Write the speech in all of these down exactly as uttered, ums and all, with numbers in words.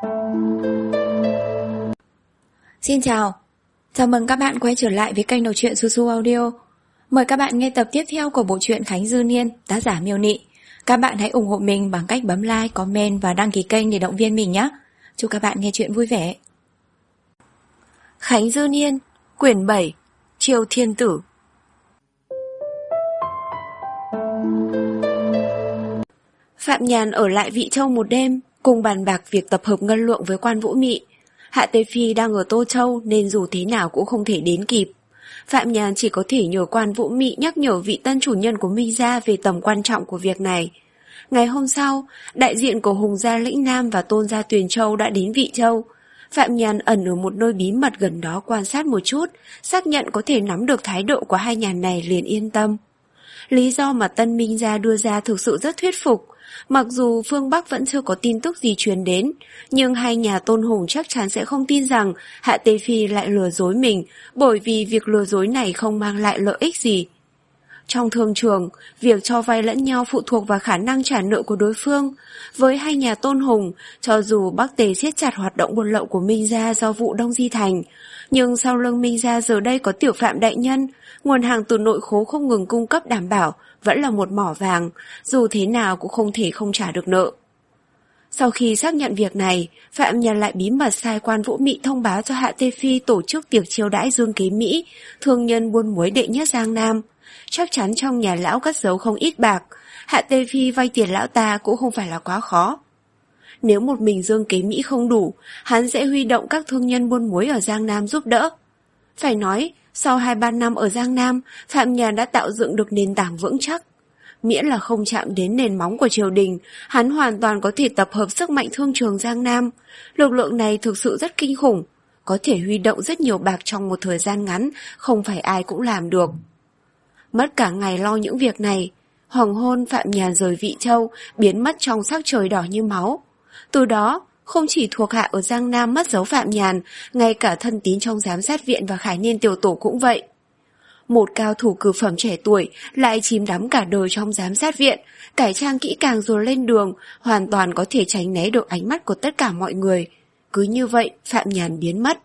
Xin chào, chào mừng các bạn quay trở lại với kênh đọc truyện Su Su Audio. Mời các bạn nghe tập tiếp theo của bộ truyện Khánh Dư Niên, tác giả Miêu Nị. Các bạn hãy ủng hộ mình bằng cách bấm like, comment và đăng ký kênh để động viên mình nhé. Chúc các bạn nghe truyện vui vẻ. Khánh Dư Niên, quyển bảy, Triều Thiên Tử. Phạm Nhàn ở lại Vị Châu một đêm, cùng bàn bạc việc tập hợp ngân lượng với quan Vũ Mị. Hạ Tê Phi đang ở Tô Châu nên dù thế nào cũng không thể đến kịp. Phạm Nhàn chỉ có thể nhờ quan Vũ Mị nhắc nhở vị tân chủ nhân của Minh Gia về tầm quan trọng của việc này. Ngày hôm sau, đại diện của Hùng Gia Lĩnh Nam và Tôn Gia Tuyền Châu đã đến Vị Châu. Phạm Nhàn ẩn ở một nơi bí mật gần đó quan sát một chút, xác nhận có thể nắm được thái độ của hai nhà này liền yên tâm. Lý do mà Tân Minh Gia đưa ra thực sự rất thuyết phục. Mặc dù phương Bắc vẫn chưa có tin tức gì truyền đến, nhưng hai nhà Tôn Hùng chắc chắn sẽ không tin rằng Hạ Tê Phi lại lừa dối mình, bởi vì việc lừa dối này không mang lại lợi ích gì. Trong thương trường, việc cho vay lẫn nhau phụ thuộc vào khả năng trả nợ của đối phương. Với hai nhà Tôn Hùng, cho dù Bắc Tề siết chặt hoạt động buôn lậu của Minh Gia do vụ Đông Di Thành, nhưng sau lưng Minh Gia giờ đây có Tiểu Phạm đại nhân, nguồn hàng từ nội khố không ngừng cung cấp đảm bảo, vẫn là một mỏ vàng, dù thế nào cũng không thể không trả được nợ. Sau khi xác nhận việc này, Phạm Nhàn lại bí mật sai quan Vũ Mị thông báo cho Hạ Tê Phi tổ chức tiệc chiêu đãi Dương Kế Mỹ, thương nhân buôn muối đệ nhất Giang Nam. Chắc chắn trong nhà lão cất giấu không ít bạc, Hạ Tê Phi vay tiền lão ta cũng không phải là quá khó. Nếu một mình Dương Kế Mỹ không đủ, hắn sẽ huy động các thương nhân buôn muối ở Giang Nam giúp đỡ. Phải nói, sau hai ba năm ở Giang Nam, Phạm Nhàn đã tạo dựng được nền tảng vững chắc. Miễn là không chạm đến nền móng của triều đình, hắn hoàn toàn có thể tập hợp sức mạnh thương trường Giang Nam. Lực lượng này thực sự rất kinh khủng, có thể huy động rất nhiều bạc trong một thời gian ngắn, không phải ai cũng làm được. Mất cả ngày lo những việc này, hoàng hôn Phạm Nhàn rời Vị Châu, biến mất trong sắc trời đỏ như máu. Từ đó, không chỉ thuộc hạ ở Giang Nam mất dấu Phạm Nhàn, ngay cả thân tín trong giám sát viện và Khải Niên tiểu tổ cũng vậy. Một cao thủ cử phẩm trẻ tuổi lại chìm đắm cả đời trong giám sát viện, cải trang kỹ càng rồi lên đường, hoàn toàn có thể tránh né được ánh mắt của tất cả mọi người. Cứ như vậy, Phạm Nhàn biến mất.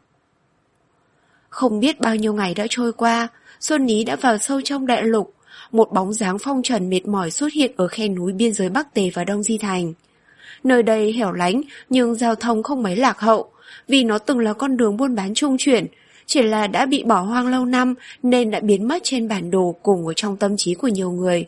Không biết bao nhiêu ngày đã trôi qua, Xuân Ní đã vào sâu trong đại lục. Một bóng dáng phong trần mệt mỏi xuất hiện ở khe núi biên giới Bắc Tề và Đông Di Thành. Nơi đây hẻo lánh nhưng giao thông không mấy lạc hậu, vì nó từng là con đường buôn bán trung chuyển, chỉ là đã bị bỏ hoang lâu năm nên đã biến mất trên bản đồ cùng ở trong tâm trí của nhiều người.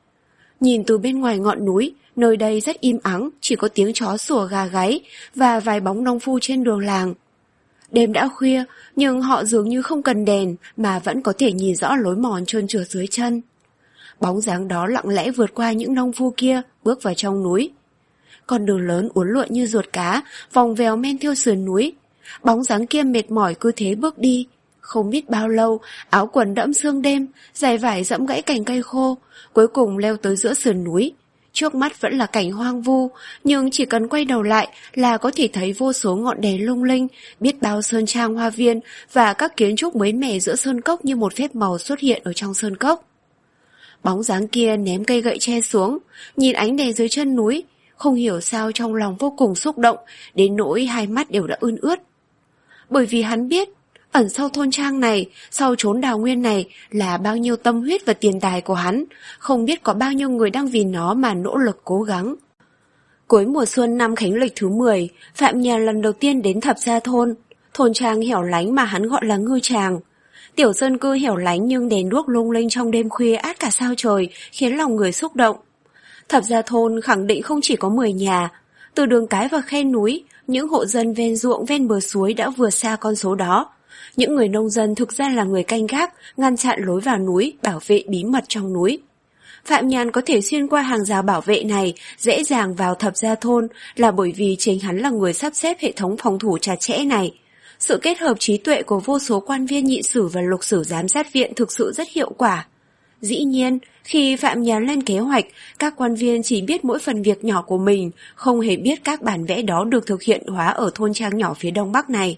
Nhìn từ bên ngoài ngọn núi, nơi đây rất im ắng, chỉ có tiếng chó sủa gà gáy và vài bóng nông phu trên đường làng. Đêm đã khuya, nhưng họ dường như không cần đèn mà vẫn có thể nhìn rõ lối mòn trơn trượt dưới chân. Bóng dáng đó lặng lẽ vượt qua những nông phu kia, bước vào trong núi. Con đường lớn uốn lượn như ruột cá, vòng vèo men theo sườn núi. Bóng dáng kia mệt mỏi cứ thế bước đi. Không biết bao lâu, áo quần đẫm sương đêm, giày vải dẫm gãy cành cây khô, cuối cùng leo tới giữa sườn núi. Trước mắt vẫn là cảnh hoang vu, nhưng chỉ cần quay đầu lại là có thể thấy vô số ngọn đèn lung linh, biết bao sơn trang hoa viên và các kiến trúc mới mẻ giữa sơn cốc như một phép màu xuất hiện ở trong sơn cốc. Bóng dáng kia ném cây gậy tre xuống, nhìn ánh đèn dưới chân núi, không hiểu sao trong lòng vô cùng xúc động, đến nỗi hai mắt đều đã ươn ướt. Bởi vì hắn biết, ẩn sau thôn trang này, sau chốn đào nguyên này là bao nhiêu tâm huyết và tiền tài của hắn, không biết có bao nhiêu người đang vì nó mà nỗ lực cố gắng. Cuối mùa xuân năm Khánh Lịch thứ mười, Phạm Nhàn lần đầu tiên đến Thập Gia thôn, thôn trang hẻo lánh mà hắn gọi là ngư tràng. Tiểu dân cư hẻo lánh nhưng đèn đuốc lung linh trong đêm khuya át cả sao trời, khiến lòng người xúc động. Thập Gia thôn khẳng định không chỉ có mười nhà, từ đường cái và khe núi, những hộ dân ven ruộng ven bờ suối đã vượt xa con số đó. Những người nông dân thực ra là người canh gác, ngăn chặn lối vào núi, bảo vệ bí mật trong núi. Phạm Nhàn có thể xuyên qua hàng rào bảo vệ này, dễ dàng vào Thập Gia thôn là bởi vì chính hắn là người sắp xếp hệ thống phòng thủ chặt chẽ này. Sự kết hợp trí tuệ của vô số quan viên nhị sử và lục sử giám sát viện thực sự rất hiệu quả. Dĩ nhiên, khi Phạm Nhàn lên kế hoạch, các quan viên chỉ biết mỗi phần việc nhỏ của mình, không hề biết các bản vẽ đó được thực hiện hóa ở thôn trang nhỏ phía đông bắc này.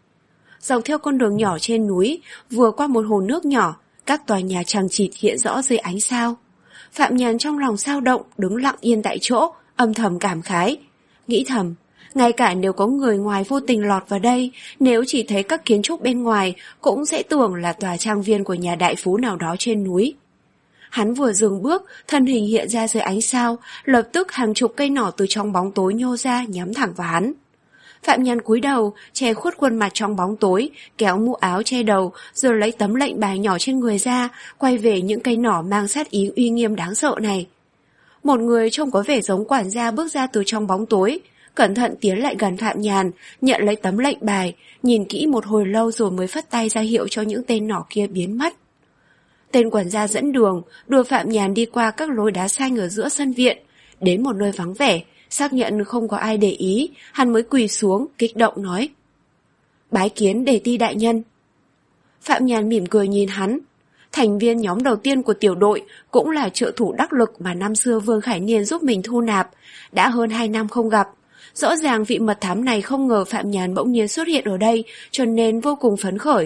Dọc theo con đường nhỏ trên núi, vừa qua một hồ nước nhỏ, các tòa nhà chằng chịt hiện rõ dưới ánh sao. Phạm Nhàn trong lòng sao động, đứng lặng yên tại chỗ, âm thầm cảm khái. Nghĩ thầm, Ngay cả nếu có người ngoài vô tình lọt vào đây, nếu chỉ thấy các kiến trúc bên ngoài, cũng sẽ tưởng là tòa trang viên của nhà đại phú nào đó trên núi. Hắn vừa dừng bước, thân hình hiện ra dưới ánh sao, lập tức hàng chục cây nỏ từ trong bóng tối nhô ra nhắm thẳng vào hắn. Phạm Nhàn cúi đầu, che khuất khuôn mặt trong bóng tối, kéo mũ áo che đầu, rồi lấy tấm lệnh bài nhỏ trên người ra, quay về những cây nỏ mang sát ý uy nghiêm đáng sợ này. Một người trông có vẻ giống quản gia bước ra từ trong bóng tối, cẩn thận tiến lại gần Phạm Nhàn, nhận lấy tấm lệnh bài, nhìn kỹ một hồi lâu rồi mới phất tay ra hiệu cho những tên nỏ kia biến mất. Tên quản gia dẫn đường, đưa Phạm Nhàn đi qua các lối đá xanh ở giữa sân viện, đến một nơi vắng vẻ, xác nhận không có ai để ý, hắn mới quỳ xuống, kích động nói: "Bái kiến Đề Ti đại nhân." Phạm Nhàn mỉm cười nhìn hắn. Thành viên nhóm đầu tiên của tiểu đội, cũng là trợ thủ đắc lực mà năm xưa Vương Khải Niên giúp mình thu nạp, đã hơn hai năm không gặp. Rõ ràng vị mật thám này không ngờ Phạm Nhàn bỗng nhiên xuất hiện ở đây, cho nên vô cùng phấn khởi.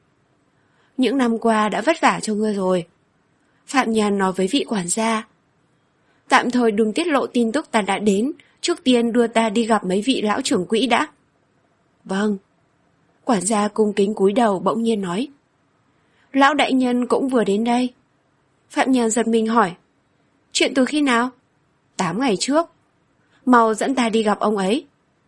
"Những năm qua đã vất vả cho ngươi rồi." Phạm Nhàn nói với vị quản gia. "Tạm thời đừng tiết lộ tin tức ta đã đến, trước tiên đưa ta đi gặp mấy vị lão trưởng quỹ đã." "Vâng." Quản gia cung kính cúi đầu bỗng nhiên nói: "Lão đại nhân cũng vừa đến đây." Phạm Nhàn giật mình hỏi: "Chuyện từ khi nào?" Tám ngày trước." "Mau dẫn ta đi gặp ông ấy."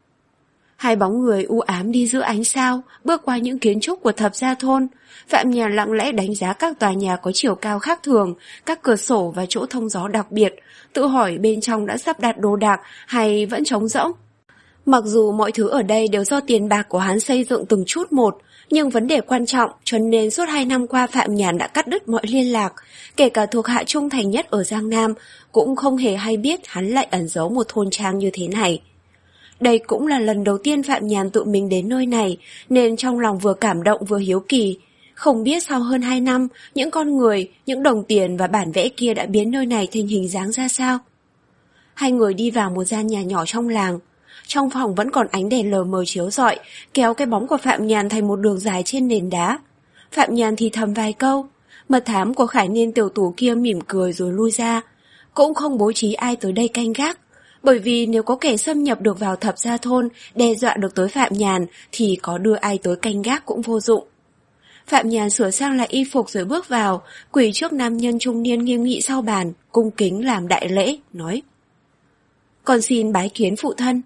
Hai bóng người u ám đi giữa ánh sao, bước qua những kiến trúc của thập gia thôn. Phạm Nhàn lặng lẽ đánh giá các tòa nhà có chiều cao khác thường, các cửa sổ và chỗ thông gió đặc biệt, tự hỏi bên trong đã sắp đặt đồ đạc hay vẫn trống rỗng. Mặc dù mọi thứ ở đây đều do tiền bạc của hắn xây dựng từng chút một, nhưng vấn đề quan trọng cho nên suốt hai năm qua Phạm Nhàn đã cắt đứt mọi liên lạc, kể cả thuộc hạ trung thành nhất ở Giang Nam, cũng không hề hay biết hắn lại ẩn giấu một thôn trang như thế này. Đây cũng là lần đầu tiên Phạm Nhàn tự mình đến nơi này, nên trong lòng vừa cảm động vừa hiếu kỳ. Không biết sau hơn hai năm, những con người, những đồng tiền và bản vẽ kia đã biến nơi này thành hình dáng ra sao? Hai người đi vào một gian nhà nhỏ trong làng. Trong phòng vẫn còn ánh đèn lờ mờ chiếu rọi, kéo cái bóng của Phạm Nhàn thành một đường dài trên nền đá. Phạm Nhàn thì thầm vài câu. Mật thám của Khải Niên tiểu tủ kia mỉm cười rồi lui ra. Cũng không bố trí ai tới đây canh gác, bởi vì nếu có kẻ xâm nhập được vào thập gia thôn, đe dọa được tới Phạm Nhàn, thì có đưa ai tới canh gác cũng vô dụng. Phạm Nhàn sửa sang lại y phục rồi bước vào, quỳ trước nam nhân trung niên nghiêm nghị sau bàn, cung kính làm đại lễ, nói: "Con xin bái kiến phụ thân."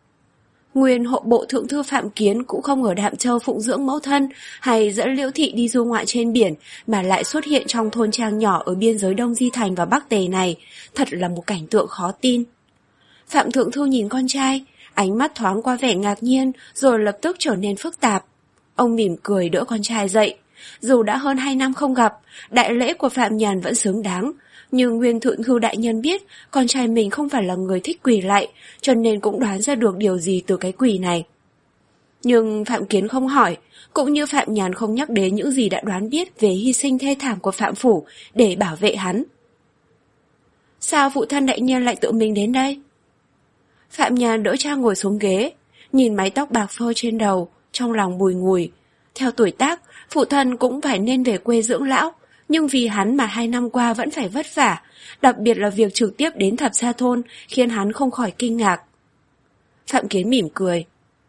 Nguyên hộ bộ thượng thư Phạm Kiến cũng không ở Đạm Châu phụng dưỡng mẫu thân hay dẫn Liễu Thị đi du ngoại trên biển, mà lại xuất hiện trong thôn trang nhỏ ở biên giới Đông Di Thành và Bắc Tề này, thật là một cảnh tượng khó tin. Phạm thượng thư nhìn con trai, ánh mắt thoáng qua vẻ ngạc nhiên rồi lập tức trở nên phức tạp. Ông mỉm cười đỡ con trai dậy. Dù đã hơn hai năm không gặp, đại lễ của Phạm Nhàn vẫn xứng đáng, nhưng Nguyên thượng thư đại nhân biết con trai mình không phải là người thích quỳ lạy, cho nên cũng đoán ra được điều gì từ cái quỳ này. Nhưng Phạm Kiến không hỏi, cũng như Phạm Nhàn không nhắc đến những gì đã đoán biết về hy sinh thê thảm của Phạm Phủ để bảo vệ hắn. "Sao phụ thân đại nhân lại tự mình đến đây?" Phạm Nhàn đỡ cha ngồi xuống ghế, nhìn mái tóc bạc phơ trên đầu, trong lòng bùi ngùi. Theo tuổi tác, phụ thân cũng phải nên về quê dưỡng lão, nhưng vì hắn mà hai năm qua vẫn phải vất vả, đặc biệt là việc trực tiếp đến thập gia thôn khiến hắn không khỏi kinh ngạc. Phạm Kiến mỉm cười.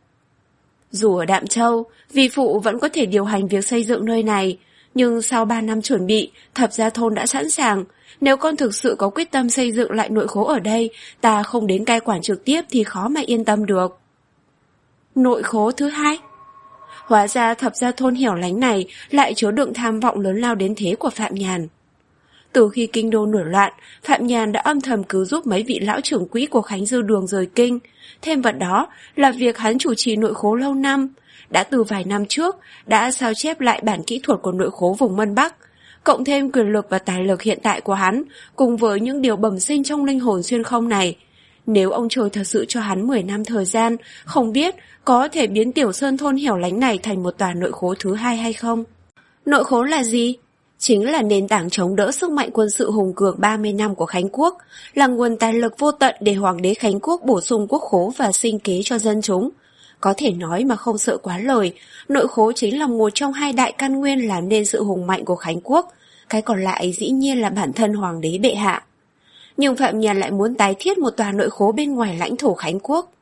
"Dù ở Đạm Châu, vì phụ vẫn có thể điều hành việc xây dựng nơi này, nhưng sau ba năm chuẩn bị, thập gia thôn đã sẵn sàng. Nếu con thực sự có quyết tâm xây dựng lại nội khố ở đây, ta không đến cai quản trực tiếp thì khó mà yên tâm được." Nội khố thứ hai? Hóa ra thập gia thôn hẻo lánh này lại chứa đựng tham vọng lớn lao đến thế của Phạm Nhàn. Từ khi kinh đô nổi loạn, Phạm Nhàn đã âm thầm cứu giúp mấy vị lão trưởng quỹ của Khánh Dư Đường rời kinh. Thêm vào đó là việc hắn chủ trì nội khố lâu năm. Đã từ vài năm trước, đã sao chép lại bản kỹ thuật của nội khố vùng Mân Bắc. Cộng thêm quyền lực và tài lực hiện tại của hắn, cùng với những điều bẩm sinh trong linh hồn xuyên không này. Nếu ông trời thật sự cho hắn mười năm thời gian, không biết có thể biến Tiểu Sơn thôn hẻo lánh này thành một tòa nội khố thứ hai hay không. Nội khố là gì? Chính là nền tảng chống đỡ sức mạnh quân sự hùng cường ba mươi năm của Khánh Quốc, là nguồn tài lực vô tận để Hoàng đế Khánh Quốc bổ sung quốc khố và sinh kế cho dân chúng. Có thể nói mà không sợ quá lời, nội khố chính là một trong hai đại căn nguyên làm nên sự hùng mạnh của Khánh Quốc, cái còn lại dĩ nhiên là bản thân Hoàng đế bệ hạ. Nhưng Phạm Nhàn lại muốn tái thiết một tòa nội khố bên ngoài lãnh thổ Khánh Quốc.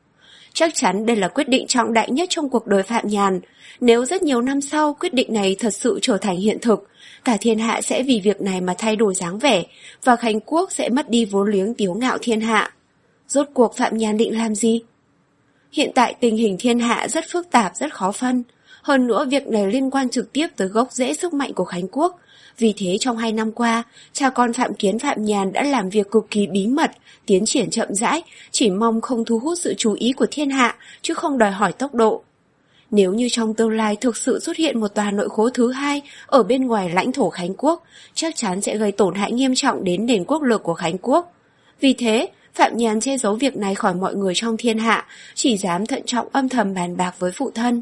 Chắc chắn đây là quyết định trọng đại nhất trong cuộc đời Phạm Nhàn. Nếu rất nhiều năm sau quyết định này thật sự trở thành hiện thực, cả thiên hạ sẽ vì việc này mà thay đổi dáng vẻ, và Khánh Quốc sẽ mất đi vốn liếng tiếu ngạo thiên hạ. Rốt cuộc Phạm Nhàn định làm gì? Hiện tại tình hình thiên hạ rất phức tạp, rất khó phân. Hơn nữa việc này liên quan trực tiếp tới gốc rễ sức mạnh của Khánh Quốc. Vì thế trong hai năm qua, cha con Phạm Kiến Phạm Nhàn đã làm việc cực kỳ bí mật, tiến triển chậm rãi, chỉ mong không thu hút sự chú ý của thiên hạ, chứ không đòi hỏi tốc độ. Nếu như trong tương lai thực sự xuất hiện một tòa nội khố thứ hai ở bên ngoài lãnh thổ Khánh Quốc, chắc chắn sẽ gây tổn hại nghiêm trọng đến nền quốc lực của Khánh Quốc. Vì thế, Phạm Nhàn che giấu việc này khỏi mọi người trong thiên hạ, chỉ dám thận trọng âm thầm bàn bạc với phụ thân.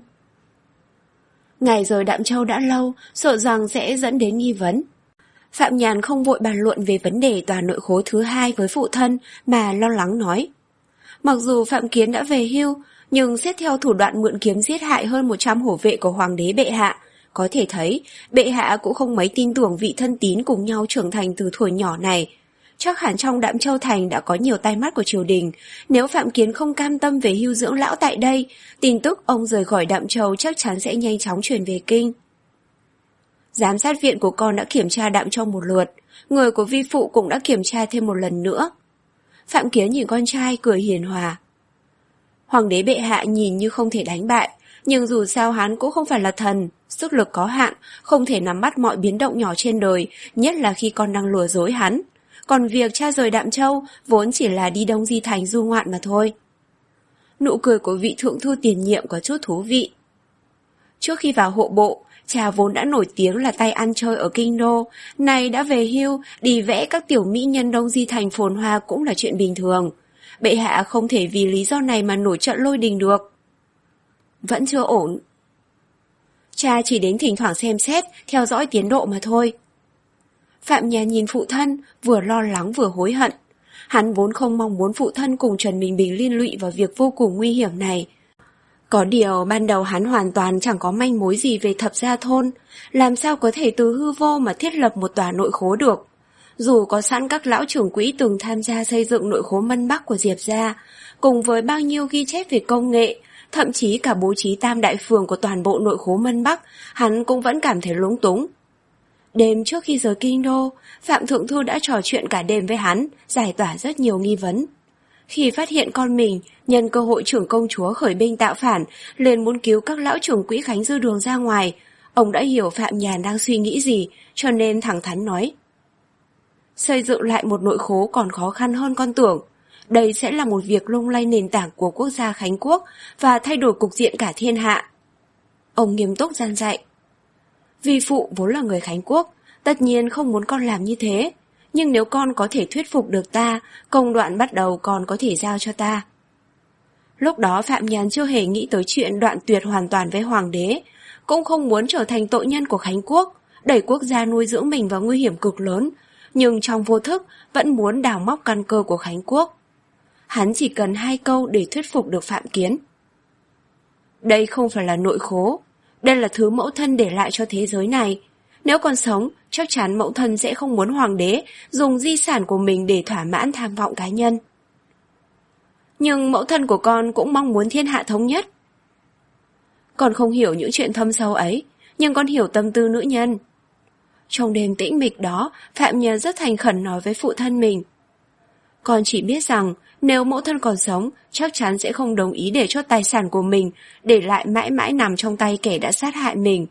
Ngày rời Đạm Châu đã lâu, sợ rằng sẽ dẫn đến nghi vấn. Phạm Nhàn không vội bàn luận về vấn đề tòa nội khố thứ hai với phụ thân, mà lo lắng nói. Mặc dù Phạm Kiến đã về hưu, nhưng xét theo thủ đoạn mượn kiếm giết hại hơn một trăm hổ vệ của Hoàng đế bệ hạ, có thể thấy bệ hạ cũng không mấy tin tưởng vị thân tín cùng nhau trưởng thành từ thuở nhỏ này. Chắc hẳn trong Đạm Châu Thành đã có nhiều tay mắt của triều đình. Nếu Phạm Kiến không cam tâm về hưu dưỡng lão tại đây, tin tức ông rời khỏi Đạm Châu chắc chắn sẽ nhanh chóng truyền về kinh. Giám sát viện của con đã kiểm tra Đạm Châu một lượt, người của vi phụ cũng đã kiểm tra thêm một lần nữa. Phạm Kiến nhìn con trai cười hiền hòa. Hoàng đế bệ hạ nhìn như không thể đánh bại, nhưng dù sao hắn cũng không phải là thần, sức lực có hạn, không thể nắm bắt mọi biến động nhỏ trên đời, nhất là khi con đang lừa dối hắn. Còn việc cha rời Đạm Châu vốn chỉ là đi Đông Di Thành du ngoạn mà thôi. Nụ cười của vị thượng thư tiền nhiệm có chút thú vị. Trước khi vào hộ bộ, cha vốn đã nổi tiếng là tay ăn chơi ở kinh đô, nay đã về hưu, đi vẽ các tiểu mỹ nhân Đông Di Thành phồn hoa cũng là chuyện bình thường. Bệ hạ không thể vì lý do này mà nổi trận lôi đình được. Vẫn chưa ổn. Cha chỉ đến thỉnh thoảng xem xét, theo dõi tiến độ mà thôi. Phạm Nhàn nhìn phụ thân, vừa lo lắng vừa hối hận. Hắn vốn không mong muốn phụ thân cùng Trần Bình Bình liên lụy vào việc vô cùng nguy hiểm này. Có điều ban đầu hắn hoàn toàn chẳng có manh mối gì về Thập Gia Thôn, làm sao có thể từ hư vô mà thiết lập một tòa nội khố được. Dù có sẵn các lão trưởng quỹ từng tham gia xây dựng nội khố Mân Bắc của Diệp gia, cùng với bao nhiêu ghi chép về công nghệ, thậm chí cả bố trí tam đại phường của toàn bộ nội khố Mân Bắc, hắn cũng vẫn cảm thấy lúng túng. Đêm trước khi rời kinh đô, Phạm Thượng Thư đã trò chuyện cả đêm với hắn, giải tỏa rất nhiều nghi vấn. Khi phát hiện con mình, nhân cơ hội trưởng công chúa khởi binh tạo phản, liền muốn cứu các lão trưởng quỹ Khánh Dư Đường ra ngoài, ông đã hiểu Phạm Nhàn đang suy nghĩ gì, cho nên thẳng thắn nói. Xây dựng lại một nội khố còn khó khăn hơn con tưởng. Đây sẽ là một việc lung lay nền tảng của quốc gia Khánh Quốc và thay đổi cục diện cả thiên hạ. Ông nghiêm túc gian dạy. Vi phụ vốn là người Khánh Quốc, tất nhiên không muốn con làm như thế. Nhưng nếu con có thể thuyết phục được ta, công đoạn bắt đầu con có thể giao cho ta. Lúc đó Phạm Nhàn chưa hề nghĩ tới chuyện đoạn tuyệt hoàn toàn với Hoàng đế, cũng không muốn trở thành tội nhân của Khánh Quốc, đẩy quốc gia nuôi dưỡng mình vào nguy hiểm cực lớn, nhưng trong vô thức vẫn muốn đào móc căn cơ của Khánh Quốc. Hắn chỉ cần hai câu để thuyết phục được Phạm Kiến. Đây không phải là nội khố, đây là thứ mẫu thân để lại cho thế giới này. Nếu còn sống, chắc chắn mẫu thân sẽ không muốn hoàng đế dùng di sản của mình để thỏa mãn tham vọng cá nhân. Nhưng mẫu thân của con cũng mong muốn thiên hạ thống nhất. Con không hiểu những chuyện thâm sâu ấy, nhưng con hiểu tâm tư nữ nhân. Trong đêm tĩnh mịch đó, Phạm Nhàn rất thành khẩn nói với phụ thân mình. Con chỉ biết rằng nếu mẫu thân còn sống, chắc chắn sẽ không đồng ý để cho tài sản của mình để lại mãi mãi nằm trong tay kẻ đã sát hại mình.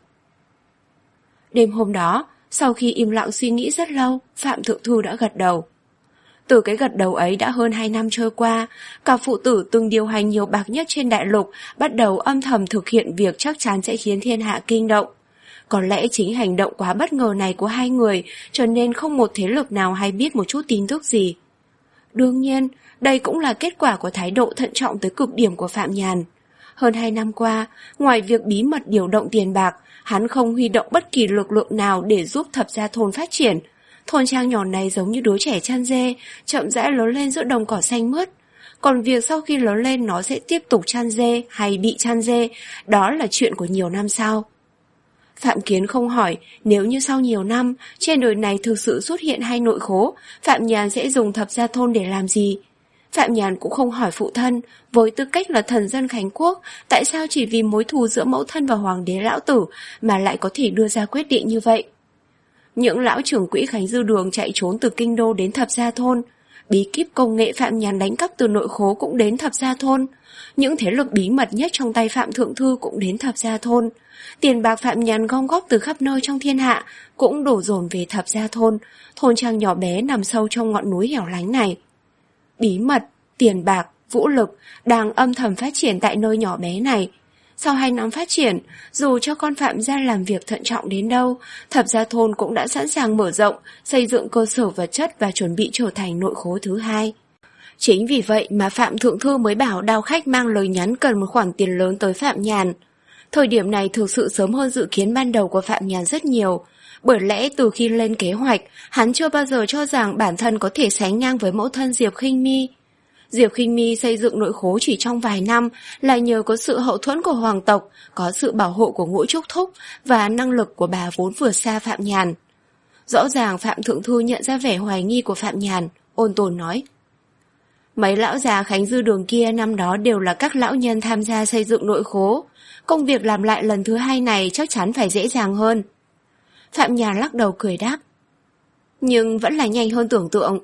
Đêm hôm đó, sau khi im lặng suy nghĩ rất lâu, Phạm Thượng Thư đã gật đầu. Từ cái gật đầu ấy đã hơn hai năm trôi qua, cả phụ tử từng điều hành nhiều bạc nhất trên đại lục bắt đầu âm thầm thực hiện việc chắc chắn sẽ khiến thiên hạ kinh động. Có lẽ chính hành động quá bất ngờ này của hai người cho nên không một thế lực nào hay biết một chút tin tức gì. Đương nhiên, đây cũng là kết quả của thái độ thận trọng tới cực điểm của Phạm Nhàn. Hơn hai năm qua, ngoài việc bí mật điều động tiền bạc, hắn không huy động bất kỳ lực lượng nào để giúp Thập Gia Thôn phát triển. Thôn trang nhỏ này giống như đứa trẻ chăn dê, chậm rãi lớn lên giữa đồng cỏ xanh mướt. Còn việc sau khi lớn lên nó sẽ tiếp tục chăn dê hay bị chăn dê, đó là chuyện của nhiều năm sau. Phạm Kiến không hỏi nếu như sau nhiều năm trên đời này thực sự xuất hiện hai nội khố, Phạm Nhàn sẽ dùng Thập Gia Thôn để làm gì. Phạm Nhàn cũng không hỏi phụ thân, với tư cách là thần dân Khánh Quốc, tại sao chỉ vì mối thù giữa mẫu thân và hoàng đế lão tử mà lại có thể đưa ra quyết định như vậy. Những lão trưởng quỹ Khánh Dư Đường chạy trốn từ kinh đô đến Thập Gia Thôn, bí kíp công nghệ Phạm Nhàn đánh cắp từ nội khố cũng đến Thập Gia Thôn, những thế lực bí mật nhất trong tay Phạm Thượng Thư cũng đến Thập Gia Thôn, tiền bạc Phạm Nhàn gom góp từ khắp nơi trong thiên hạ cũng đổ dồn về Thập Gia Thôn, thôn trang nhỏ bé nằm sâu trong ngọn núi hẻo lánh này. Bí mật, tiền bạc, vũ lực đang âm thầm phát triển tại nơi nhỏ bé này. Sau hai năm phát triển, dù cho con Phạm gia làm việc thận trọng đến đâu, Thập Gia Thôn cũng đã sẵn sàng mở rộng, xây dựng cơ sở vật chất và chuẩn bị trở thành nội khố thứ hai. Chính vì vậy mà Phạm Thượng Thư mới bảo đao khách mang lời nhắn cần một khoản tiền lớn tới Phạm Nhàn. Thời điểm này thực sự sớm hơn dự kiến ban đầu của Phạm Nhàn rất nhiều. Bởi lẽ từ khi lên kế hoạch, hắn chưa bao giờ cho rằng bản thân có thể sánh ngang với mẫu thân Diệp Khinh My. Diệp Khinh My xây dựng nội khố chỉ trong vài năm là nhờ có sự hậu thuẫn của hoàng tộc, có sự bảo hộ của Ngũ Trúc Thúc và năng lực của bà vốn vượt xa Phạm Nhàn. Rõ ràng Phạm Thượng Thư nhận ra vẻ hoài nghi của Phạm Nhàn, ôn tồn nói: mấy lão già Khánh Dư Đường kia năm đó đều là các lão nhân tham gia xây dựng nội khố. Công việc làm lại lần thứ hai này chắc chắn phải dễ dàng hơn. Phạm Nhàn lắc đầu cười đáp: nhưng vẫn là nhanh hơn tưởng tượng.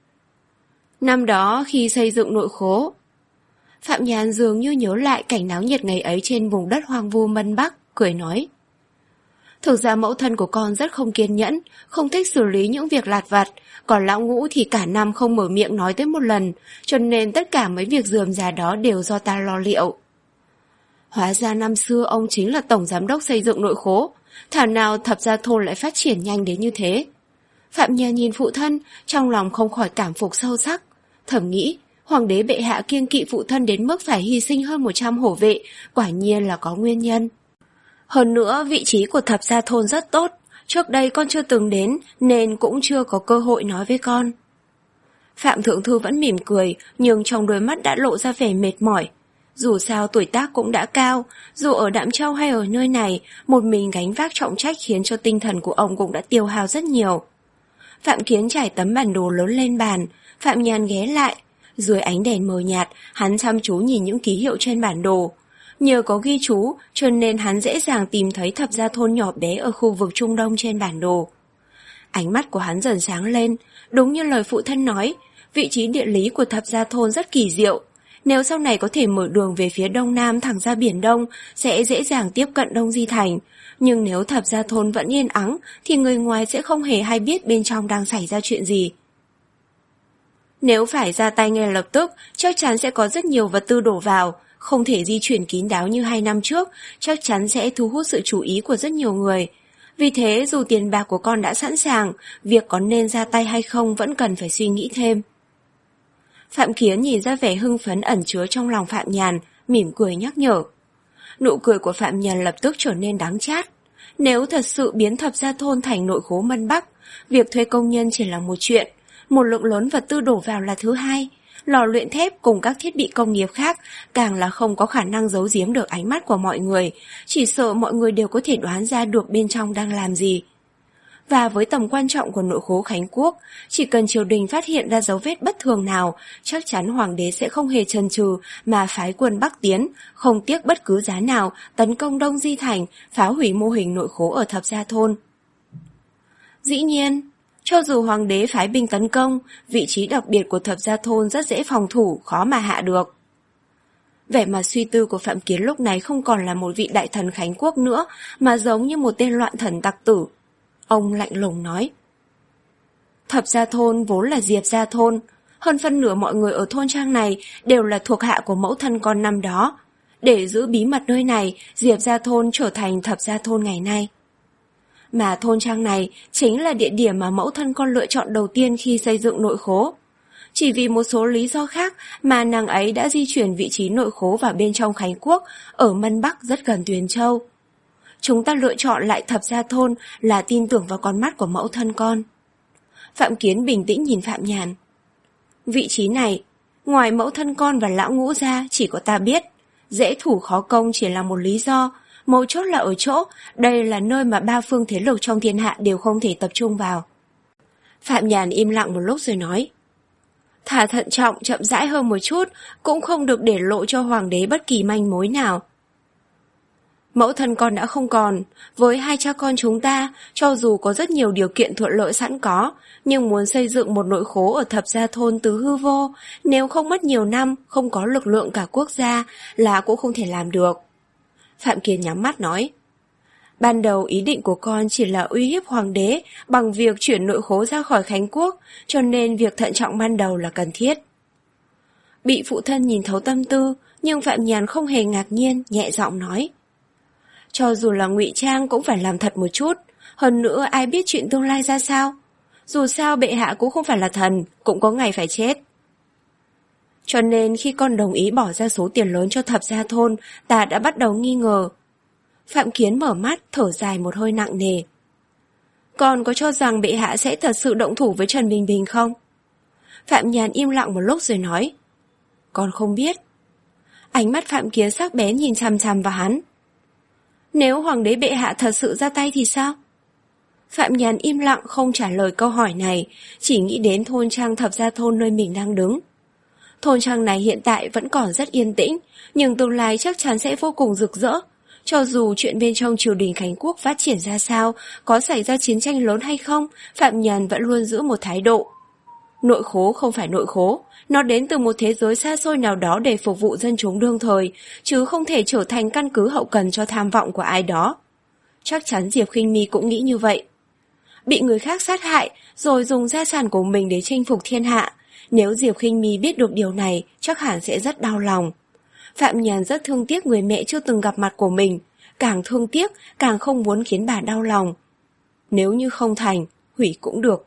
Năm đó khi xây dựng nội khố, Phạm Nhàn dường như nhớ lại cảnh náo nhiệt ngày ấy trên vùng đất hoang vu Mân Bắc, cười nói: thực ra mẫu thân của con rất không kiên nhẫn, không thích xử lý những việc lặt vặt, còn lão Ngũ thì cả năm không mở miệng nói tới một lần, cho nên tất cả mấy việc rườm rà đó đều do ta lo liệu. Hóa ra năm xưa ông chính là tổng giám đốc xây dựng nội khố, thảo nào Thập Gia Thôn lại phát triển nhanh đến như thế. Phạm Nhàn nhìn phụ thân, trong lòng không khỏi cảm phục sâu sắc, thầm nghĩ hoàng đế bệ hạ kiêng kỵ phụ thân đến mức phải hy sinh hơn một trăm hổ vệ, quả nhiên là có nguyên nhân. Hơn nữa vị trí của Thập Gia Thôn rất tốt, trước đây con chưa từng đến nên cũng chưa có cơ hội nói với con. Phạm Thượng Thư vẫn mỉm cười, nhưng trong đôi mắt đã lộ ra vẻ mệt mỏi. Dù sao tuổi tác cũng đã cao, dù ở Đạm Châu hay ở nơi này, một mình gánh vác trọng trách khiến cho tinh thần của ông cũng đã tiêu hao rất nhiều. Phạm Kiến trải tấm bản đồ lớn lên bàn, Phạm Nhàn ghé lại. Dưới ánh đèn mờ nhạt, hắn chăm chú nhìn những ký hiệu trên bản đồ. Nhờ có ghi chú, cho nên hắn dễ dàng tìm thấy Thập Gia Thôn nhỏ bé ở khu vực Trung Đông trên bản đồ. Ánh mắt của hắn dần sáng lên, đúng như lời phụ thân nói, vị trí địa lý của Thập Gia Thôn rất kỳ diệu. Nếu sau này có thể mở đường về phía đông nam thẳng ra Biển Đông, sẽ dễ dàng tiếp cận Đông Di Thành. Nhưng nếu Thập Gia Thôn vẫn yên ắng, thì người ngoài sẽ không hề hay biết bên trong đang xảy ra chuyện gì. Nếu phải ra tay ngay lập tức, chắc chắn sẽ có rất nhiều vật tư đổ vào, không thể di chuyển kín đáo như hai năm trước, chắc chắn sẽ thu hút sự chú ý của rất nhiều người. Vì thế, dù tiền bạc của con đã sẵn sàng, việc có nên ra tay hay không vẫn cần phải suy nghĩ thêm. Phạm Kiến nhìn ra vẻ hưng phấn ẩn chứa trong lòng Phạm Nhàn, mỉm cười nhắc nhở. Nụ cười của Phạm Nhàn lập tức trở nên đắng chát. Nếu thật sự biến Thập Gia Thôn thành nội khố Mân Bắc, việc thuê công nhân chỉ là một chuyện, một lượng lớn vật tư đổ vào là thứ hai, lò luyện thép cùng các thiết bị công nghiệp khác càng là không có khả năng giấu giếm được ánh mắt của mọi người, chỉ sợ mọi người đều có thể đoán ra được bên trong đang làm gì. Và với tầm quan trọng của nội khố Khánh Quốc, chỉ cần triều đình phát hiện ra dấu vết bất thường nào, chắc chắn hoàng đế sẽ không hề chần chừ mà phái quân Bắc tiến, không tiếc bất cứ giá nào tấn công Đông Di Thành, phá hủy mô hình nội khố ở Thập Gia Thôn. Dĩ nhiên, cho dù hoàng đế phái binh tấn công, vị trí đặc biệt của Thập Gia Thôn rất dễ phòng thủ, khó mà hạ được. Vẻ mặt suy tư của Phạm Kiến lúc này không còn là một vị đại thần Khánh Quốc nữa, mà giống như một tên loạn thần tặc tử. Ông lạnh lùng nói: Thập Gia Thôn vốn là Diệp Gia Thôn, hơn phân nửa mọi người ở thôn trang này đều là thuộc hạ của mẫu thân con năm đó. Để giữ bí mật nơi này, Diệp Gia Thôn trở thành Thập Gia Thôn ngày nay. Mà thôn trang này chính là địa điểm mà mẫu thân con lựa chọn đầu tiên khi xây dựng nội khố. Chỉ vì một số lý do khác mà nàng ấy đã di chuyển vị trí nội khố vào bên trong Khánh Quốc, ở Mân Bắc rất gần Tuyền Châu. Chúng ta lựa chọn lại Thập Gia Thôn là tin tưởng vào con mắt của mẫu thân con. Phạm Kiến bình tĩnh nhìn Phạm Nhàn. Vị trí này, ngoài mẫu thân con và lão Ngũ ra chỉ có ta biết. Dễ thủ khó công chỉ là một lý do, mấu chốt là ở chỗ, đây là nơi mà ba phương thế lực trong thiên hạ đều không thể tập trung vào. Phạm Nhàn im lặng một lúc rồi nói: Thà thận trọng chậm rãi hơn một chút, cũng không được để lộ cho hoàng đế bất kỳ manh mối nào. Mẫu thân con đã không còn, với hai cha con chúng ta, cho dù có rất nhiều điều kiện thuận lợi sẵn có, nhưng muốn xây dựng một nội khố ở Thập Gia Thôn từ hư vô, nếu không mất nhiều năm, không có lực lượng cả quốc gia, là cũng không thể làm được. Phạm Kiến nhắm mắt nói. Ban đầu ý định của con chỉ là uy hiếp hoàng đế bằng việc chuyển nội khố ra khỏi Khánh Quốc, cho nên việc thận trọng ban đầu là cần thiết. Bị phụ thân nhìn thấu tâm tư, nhưng Phạm Nhàn không hề ngạc nhiên, nhẹ giọng nói. Cho dù là ngụy trang cũng phải làm thật một chút, hơn nữa ai biết chuyện tương lai ra sao. Dù sao bệ hạ cũng không phải là thần, cũng có ngày phải chết. Cho nên khi con đồng ý bỏ ra số tiền lớn cho Thập Gia Thôn, ta đã bắt đầu nghi ngờ. Phạm Kiến mở mắt, thở dài một hơi nặng nề. Con có cho rằng bệ hạ sẽ thật sự động thủ với Trần Bình Bình không? Phạm Nhàn im lặng một lúc rồi nói. Con không biết. Ánh mắt Phạm Kiến sắc bén nhìn chằm chằm vào hắn. Nếu hoàng đế bệ hạ thật sự ra tay thì sao? Phạm Nhàn im lặng không trả lời câu hỏi này, chỉ nghĩ đến thôn trang Thập Gia Thôn nơi mình đang đứng. Thôn trang này hiện tại vẫn còn rất yên tĩnh, nhưng tương lai chắc chắn sẽ vô cùng rực rỡ. Cho dù chuyện bên trong triều đình Khánh Quốc phát triển ra sao, có xảy ra chiến tranh lớn hay không, Phạm Nhàn vẫn luôn giữ một thái độ. Nội khố không phải nội khố, nó đến từ một thế giới xa xôi nào đó để phục vụ dân chúng đương thời, chứ không thể trở thành căn cứ hậu cần cho tham vọng của ai đó. Chắc chắn Diệp Khinh My cũng nghĩ như vậy. Bị người khác sát hại, rồi dùng gia sản của mình để chinh phục thiên hạ. Nếu Diệp Khinh My biết được điều này, chắc hẳn sẽ rất đau lòng. Phạm Nhàn rất thương tiếc người mẹ chưa từng gặp mặt của mình, càng thương tiếc, càng không muốn khiến bà đau lòng. Nếu như không thành, hủy cũng được.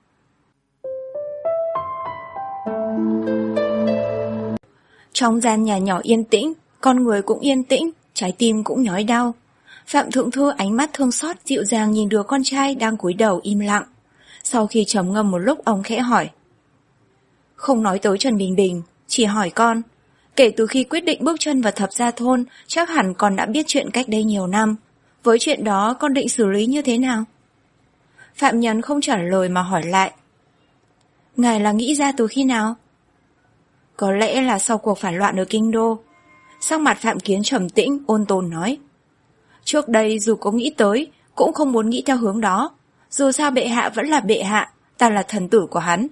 Trong gian nhà nhỏ yên tĩnh, con người cũng yên tĩnh, trái tim cũng nhói đau. Phạm Thượng Thư ánh mắt thương xót dịu dàng nhìn đứa con trai đang cúi đầu im lặng. Sau khi trầm ngâm một lúc, ông khẽ hỏi. Không nói tới Trần Bình Bình, chỉ hỏi con. Kể từ khi quyết định bước chân vào Thập Gia Thôn, chắc hẳn con đã biết chuyện cách đây nhiều năm. Với chuyện đó, con định xử lý như thế nào? Phạm Nhàn không trả lời mà hỏi lại. Ngài là nghĩ ra từ khi nào? Có lẽ là sau cuộc phản loạn ở Kinh Đô. Sắc mặt Phạm Kiến trầm tĩnh, ôn tồn nói. Trước đây dù có nghĩ tới, cũng không muốn nghĩ theo hướng đó. Dù sao bệ hạ vẫn là bệ hạ, ta là thần tử của hắn.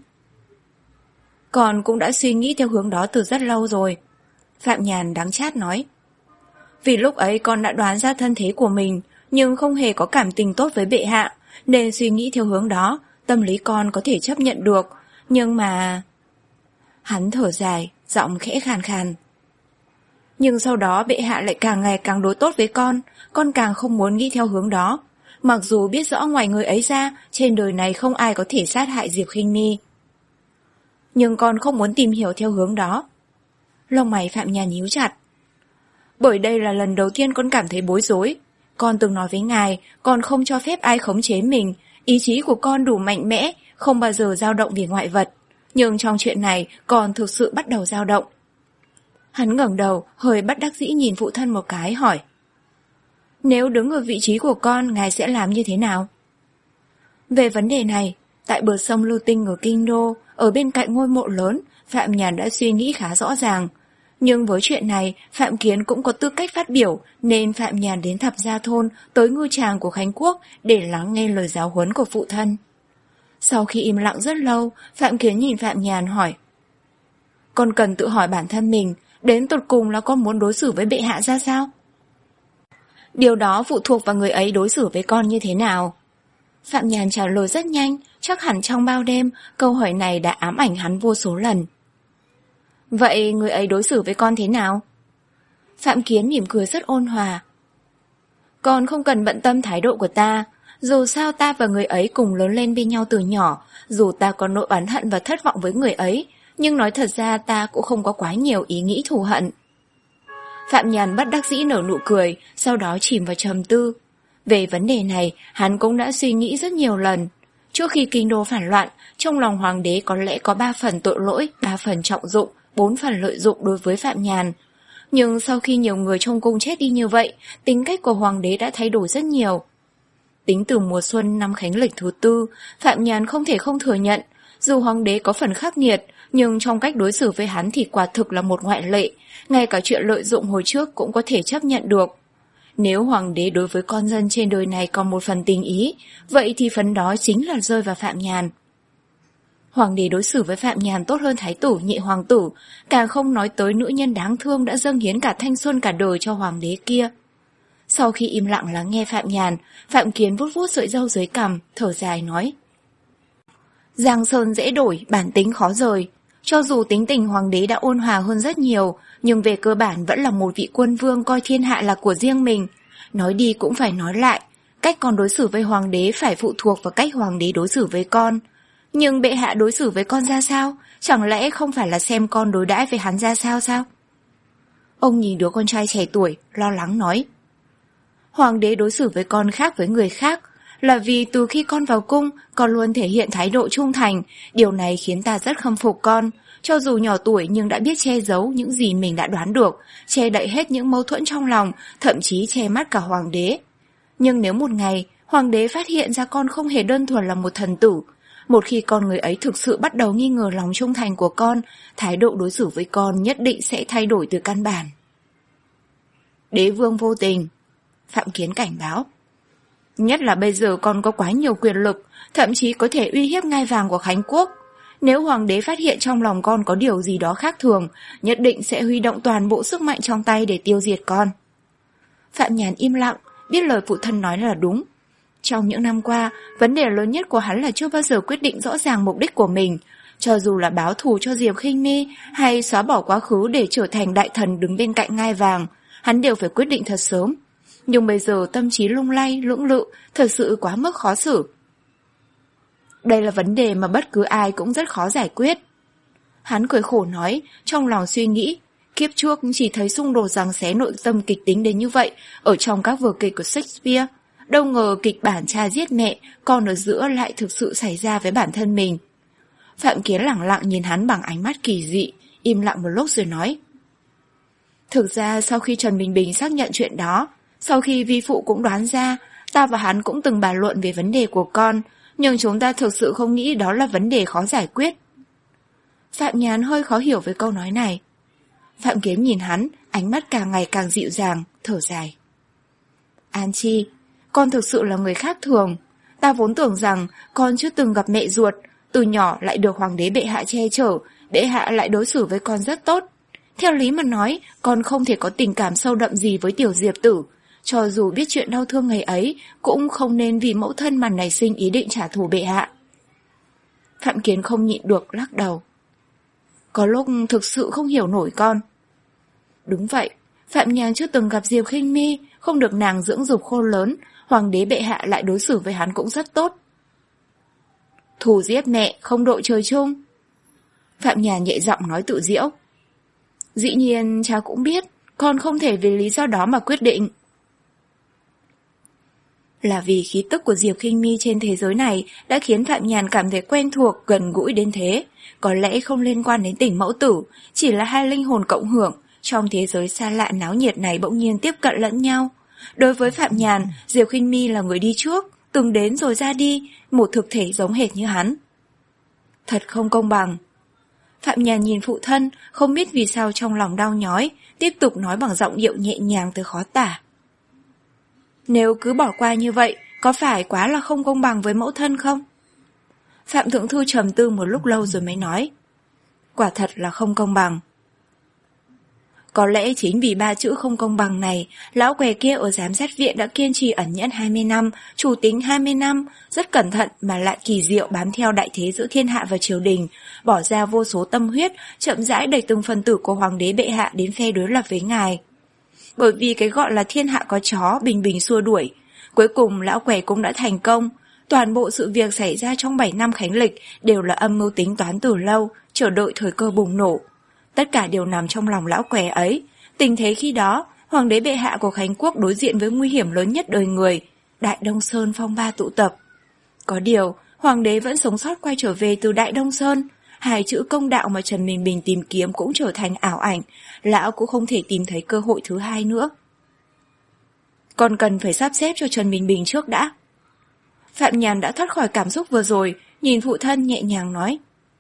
Con cũng đã suy nghĩ theo hướng đó từ rất lâu rồi. Phạm Nhàn đắng chát nói. Vì lúc ấy con đã đoán ra thân thế của mình, nhưng không hề có cảm tình tốt với bệ hạ, nên suy nghĩ theo hướng đó, tâm lý con có thể chấp nhận được. Nhưng mà... Hắn thở dài, giọng khẽ khàn khàn. Nhưng sau đó bệ hạ lại càng ngày càng đối tốt với con, con càng không muốn nghĩ theo hướng đó. Mặc dù biết rõ ngoài người ấy ra, trên đời này không ai có thể sát hại Diệp Khinh My. Nhưng con không muốn tìm hiểu theo hướng đó. Lông mày Phạm Nhàn nhíu chặt. Bởi đây là lần đầu tiên con cảm thấy bối rối. Con từng nói với ngài, con không cho phép ai khống chế mình. Ý chí của con đủ mạnh mẽ, không bao giờ dao động vì ngoại vật. Nhưng trong chuyện này, con thực sự bắt đầu dao động. Hắn ngẩng đầu, hơi bất đắc dĩ nhìn phụ thân một cái, hỏi. Nếu đứng ở vị trí của con, ngài sẽ làm như thế nào? Về vấn đề này, tại bờ sông Lưu Tinh ở Kinh Đô, ở bên cạnh ngôi mộ lớn, Phạm Nhàn đã suy nghĩ khá rõ ràng. Nhưng với chuyện này, Phạm Kiến cũng có tư cách phát biểu, nên Phạm Nhàn đến Thập Gia Thôn, tới ngư tràng của Khánh Quốc để lắng nghe lời giáo huấn của phụ thân. Sau khi im lặng rất lâu, Phạm Kiến nhìn Phạm Nhàn hỏi. Con cần tự hỏi bản thân mình, đến tột cùng là con muốn đối xử với bệ hạ ra sao? Điều đó phụ thuộc vào người ấy đối xử với con như thế nào. Phạm Nhàn trả lời rất nhanh, chắc hẳn trong bao đêm, câu hỏi này đã ám ảnh hắn vô số lần. Vậy người ấy đối xử với con thế nào? Phạm Kiến mỉm cười rất ôn hòa. Con không cần bận tâm thái độ của ta. Dù sao ta và người ấy cùng lớn lên bên nhau từ nhỏ, dù ta có nỗi oán hận và thất vọng với người ấy, nhưng nói thật ra ta cũng không có quá nhiều ý nghĩ thù hận. Phạm Nhàn bất đắc dĩ nở nụ cười, sau đó chìm vào trầm tư. Về vấn đề này, hắn cũng đã suy nghĩ rất nhiều lần. Trước khi Kinh Đô phản loạn, trong lòng hoàng đế có lẽ có ba phần tội lỗi, ba phần trọng dụng, bốn phần lợi dụng đối với Phạm Nhàn. Nhưng sau khi nhiều người trong cung chết đi như vậy, tính cách của hoàng đế đã thay đổi rất nhiều. Tính từ mùa xuân năm Khánh Lịch thứ tư, Phạm Nhàn không thể không thừa nhận, dù hoàng đế có phần khắc nghiệt, Nhưng trong cách đối xử với hắn thì quả thực là một ngoại lệ, ngay cả chuyện lợi dụng hồi trước cũng có thể chấp nhận được. Nếu hoàng đế đối với con dân trên đời này còn một phần tình ý, vậy thì phần đó chính là rơi vào Phạm Nhàn. Hoàng đế đối xử với Phạm Nhàn tốt hơn thái tử Nhị hoàng tử, càng không nói tới nữ nhân đáng thương đã dâng hiến cả thanh xuân cả đời cho hoàng đế kia. Sau khi im lặng lắng nghe Phạm Nhàn, Phạm Kiến vuốt vuốt sợi râu dưới cằm, thở dài nói: Giang sơn dễ đổi, bản tính khó rời. Cho dù tính tình hoàng đế đã ôn hòa hơn rất nhiều, nhưng về cơ bản vẫn là một vị quân vương coi thiên hạ là của riêng mình. Nói đi cũng phải nói lại, cách con đối xử với hoàng đế phải phụ thuộc vào cách hoàng đế đối xử với con. Nhưng bệ hạ đối xử với con ra sao? Chẳng lẽ không phải là xem con đối đãi với hắn ra sao sao? Ông nhìn đứa con trai trẻ tuổi, lo lắng nói: Hoàng đế đối xử với con khác với người khác, là vì từ khi con vào cung, con luôn thể hiện thái độ trung thành. Điều này khiến ta rất khâm phục con. Cho dù nhỏ tuổi nhưng đã biết che giấu những gì mình đã đoán được, che đậy hết những mâu thuẫn trong lòng, thậm chí che mắt cả hoàng đế. Nhưng nếu một ngày, hoàng đế phát hiện ra con không hề đơn thuần là một thần tử, một khi con người ấy thực sự bắt đầu nghi ngờ lòng trung thành của con, thái độ đối xử với con nhất định sẽ thay đổi từ căn bản. Đế vương vô tình, Phạm Kiến cảnh báo. Nhất là bây giờ con có quá nhiều quyền lực, thậm chí có thể uy hiếp ngai vàng của Khánh Quốc. Nếu hoàng đế phát hiện trong lòng con có điều gì đó khác thường, nhất định sẽ huy động toàn bộ sức mạnh trong tay để tiêu diệt con. Phạm Nhàn im lặng, biết lời phụ thân nói là đúng. Trong những năm qua, vấn đề lớn nhất của hắn là chưa bao giờ quyết định rõ ràng mục đích của mình. Cho dù là báo thù cho Diệp Khinh Mi hay xóa bỏ quá khứ để trở thành đại thần đứng bên cạnh ngai vàng, hắn đều phải quyết định thật sớm. Nhưng bây giờ tâm trí lung lay, lưỡng lự, thật sự quá mức khó xử. Đây là vấn đề mà bất cứ ai cũng rất khó giải quyết. Hắn cười khổ nói, trong lòng suy nghĩ, kiếp trước chỉ thấy xung đột giằng xé nội tâm kịch tính đến như vậy ở trong các vở kịch của Shakespeare. Đâu ngờ kịch bản cha giết mẹ, con ở giữa lại thực sự xảy ra với bản thân mình. Phạm Kiến lẳng lặng nhìn hắn bằng ánh mắt kỳ dị, im lặng một lúc rồi nói: Thực ra sau khi Trần Bình Bình xác nhận chuyện đó, sau khi vi phụ cũng đoán ra, ta và hắn cũng từng bàn luận về vấn đề của con, nhưng chúng ta thực sự không nghĩ đó là vấn đề khó giải quyết. Phạm Nhàn hơi khó hiểu với câu nói này. Phạm Kiến nhìn hắn, ánh mắt càng ngày càng dịu dàng, thở dài. An Chi, con thực sự là người khác thường. Ta vốn tưởng rằng con chưa từng gặp mẹ ruột, từ nhỏ lại được hoàng đế bệ hạ che chở, bệ hạ lại đối xử với con rất tốt. Theo lý mà nói, con không thể có tình cảm sâu đậm gì với tiểu Diệp tử. Cho dù biết chuyện đau thương ngày ấy, cũng không nên vì mẫu thân mà nảy sinh ý định trả thù bệ hạ. Phạm Kiến không nhịn được lắc đầu. Có lúc thực sự không hiểu nổi con. Đúng vậy, Phạm Nhàn chưa từng gặp Diệp Khinh Mi, không được nàng dưỡng dục khôn lớn, hoàng đế bệ hạ lại đối xử với hắn cũng rất tốt. Thù giết mẹ, không đội trời chung. Phạm Nhàn nhẹ giọng nói tự diễu. Dĩ nhiên cha cũng biết, con không thể vì lý do đó mà quyết định. Là vì khí tức của Diệp Khinh Mi trên thế giới này đã khiến Phạm Nhàn cảm thấy quen thuộc, gần gũi đến thế. Có lẽ không liên quan đến tình mẫu tử, chỉ là hai linh hồn cộng hưởng, trong thế giới xa lạ náo nhiệt này bỗng nhiên tiếp cận lẫn nhau. Đối với Phạm Nhàn, Diệp Khinh Mi là người đi trước, từng đến rồi ra đi, một thực thể giống hệt như hắn. Thật không công bằng. Phạm Nhàn nhìn phụ thân, không biết vì sao trong lòng đau nhói, tiếp tục nói bằng giọng điệu nhẹ nhàng tới khó tả. Nếu cứ bỏ qua như vậy, có phải quá là không công bằng với mẫu thân không? Phạm Thượng Thư trầm tư một lúc lâu rồi mới nói. Quả thật là không công bằng. Có lẽ chính vì ba chữ không công bằng này, lão què kia ở giám sát viện đã kiên trì ẩn nhẫn hai mươi năm, chủ tính hai mươi năm, rất cẩn thận mà lại kỳ diệu bám theo đại thế giữa thiên hạ và triều đình, bỏ ra vô số tâm huyết, chậm rãi đẩy từng phần tử của hoàng đế bệ hạ đến phe đối lập với ngài. Bởi vì cái gọi là thiên hạ có chó, bình bình xua đuổi, cuối cùng lão què cũng đã thành công. Toàn bộ sự việc xảy ra trong bảy năm khánh lịch đều là âm mưu tính toán từ lâu, chờ đợi thời cơ bùng nổ. Tất cả đều nằm trong lòng lão què ấy. Tình thế khi đó, hoàng đế bệ hạ của Khánh Quốc đối diện với nguy hiểm lớn nhất đời người, Đại Đông Sơn phong ba tụ tập. Có điều, hoàng đế vẫn sống sót quay trở về từ Đại Đông Sơn. Hai chữ công đạo mà Trần Bình Bình tìm kiếm cũng trở thành ảo ảnh, lão cũng không thể tìm thấy cơ hội thứ hai nữa. Còn cần phải sắp xếp cho Trần Bình Bình trước đã. Phạm Nhàn đã thoát khỏi cảm xúc vừa rồi, nhìn phụ thân nhẹ nhàng nói.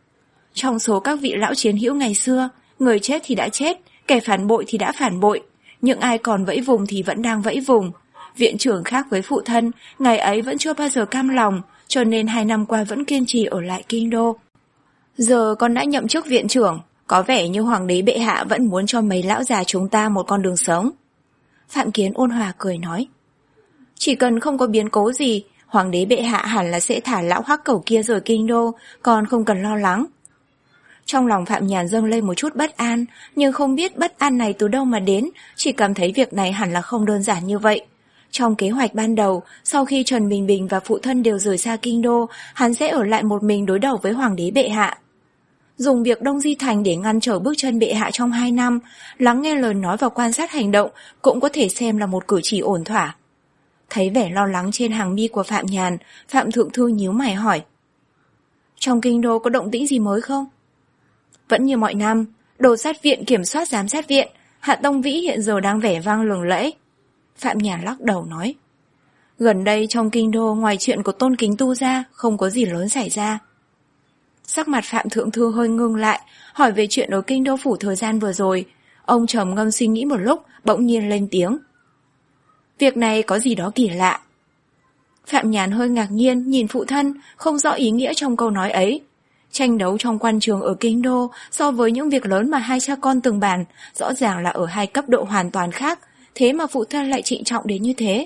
Trong số các vị lão chiến hữu ngày xưa, người chết thì đã chết, kẻ phản bội thì đã phản bội, những ai còn vẫy vùng thì vẫn đang vẫy vùng. Viện trưởng khác với phụ thân, ngày ấy vẫn chưa bao giờ cam lòng, cho nên hai năm qua vẫn kiên trì ở lại kinh đô. Giờ con đã nhậm chức viện trưởng, có vẻ như hoàng đế bệ hạ vẫn muốn cho mấy lão già chúng ta một con đường sống. Phạm Kiến ôn hòa cười nói. Chỉ cần không có biến cố gì, hoàng đế bệ hạ hẳn là sẽ thả lão hắc cẩu kia rời kinh đô, con không cần lo lắng. Trong lòng Phạm Nhàn dâng lên một chút bất an, nhưng không biết bất an này từ đâu mà đến, chỉ cảm thấy việc này hẳn là không đơn giản như vậy. Trong kế hoạch ban đầu, sau khi Trần Bình Bình và phụ thân đều rời xa kinh đô, hắn sẽ ở lại một mình đối đầu với hoàng đế bệ hạ. Dùng việc Đông Di Thành để ngăn trở bước chân bệ hạ trong hai năm, lắng nghe lời nói và quan sát hành động cũng có thể xem là một cử chỉ ổn thỏa. Thấy vẻ lo lắng trên hàng mi của Phạm Nhàn, Phạm Thượng Thư nhíu mày hỏi. Trong kinh đô có động tĩnh gì mới không? Vẫn như mọi năm, đồ sát viện kiểm soát giám sát viện, Hạ Tông Vĩ hiện giờ đang vẻ vang lừng lẫy. Phạm Nhàn lắc đầu nói. Gần đây trong kinh đô ngoài chuyện của Tôn Kính Tu ra, không có gì lớn xảy ra. Sắc mặt Phạm Thượng Thư hơi ngưng lại, hỏi về chuyện ở kinh đô phủ thời gian vừa rồi. Ông trầm ngâm suy nghĩ một lúc, bỗng nhiên lên tiếng. Việc này có gì đó kỳ lạ. Phạm Nhàn hơi ngạc nhiên nhìn phụ thân, không rõ ý nghĩa trong câu nói ấy. Tranh đấu trong quan trường ở kinh đô so với những việc lớn mà hai cha con từng bàn, rõ ràng là ở hai cấp độ hoàn toàn khác, thế mà phụ thân lại trịnh trọng đến như thế.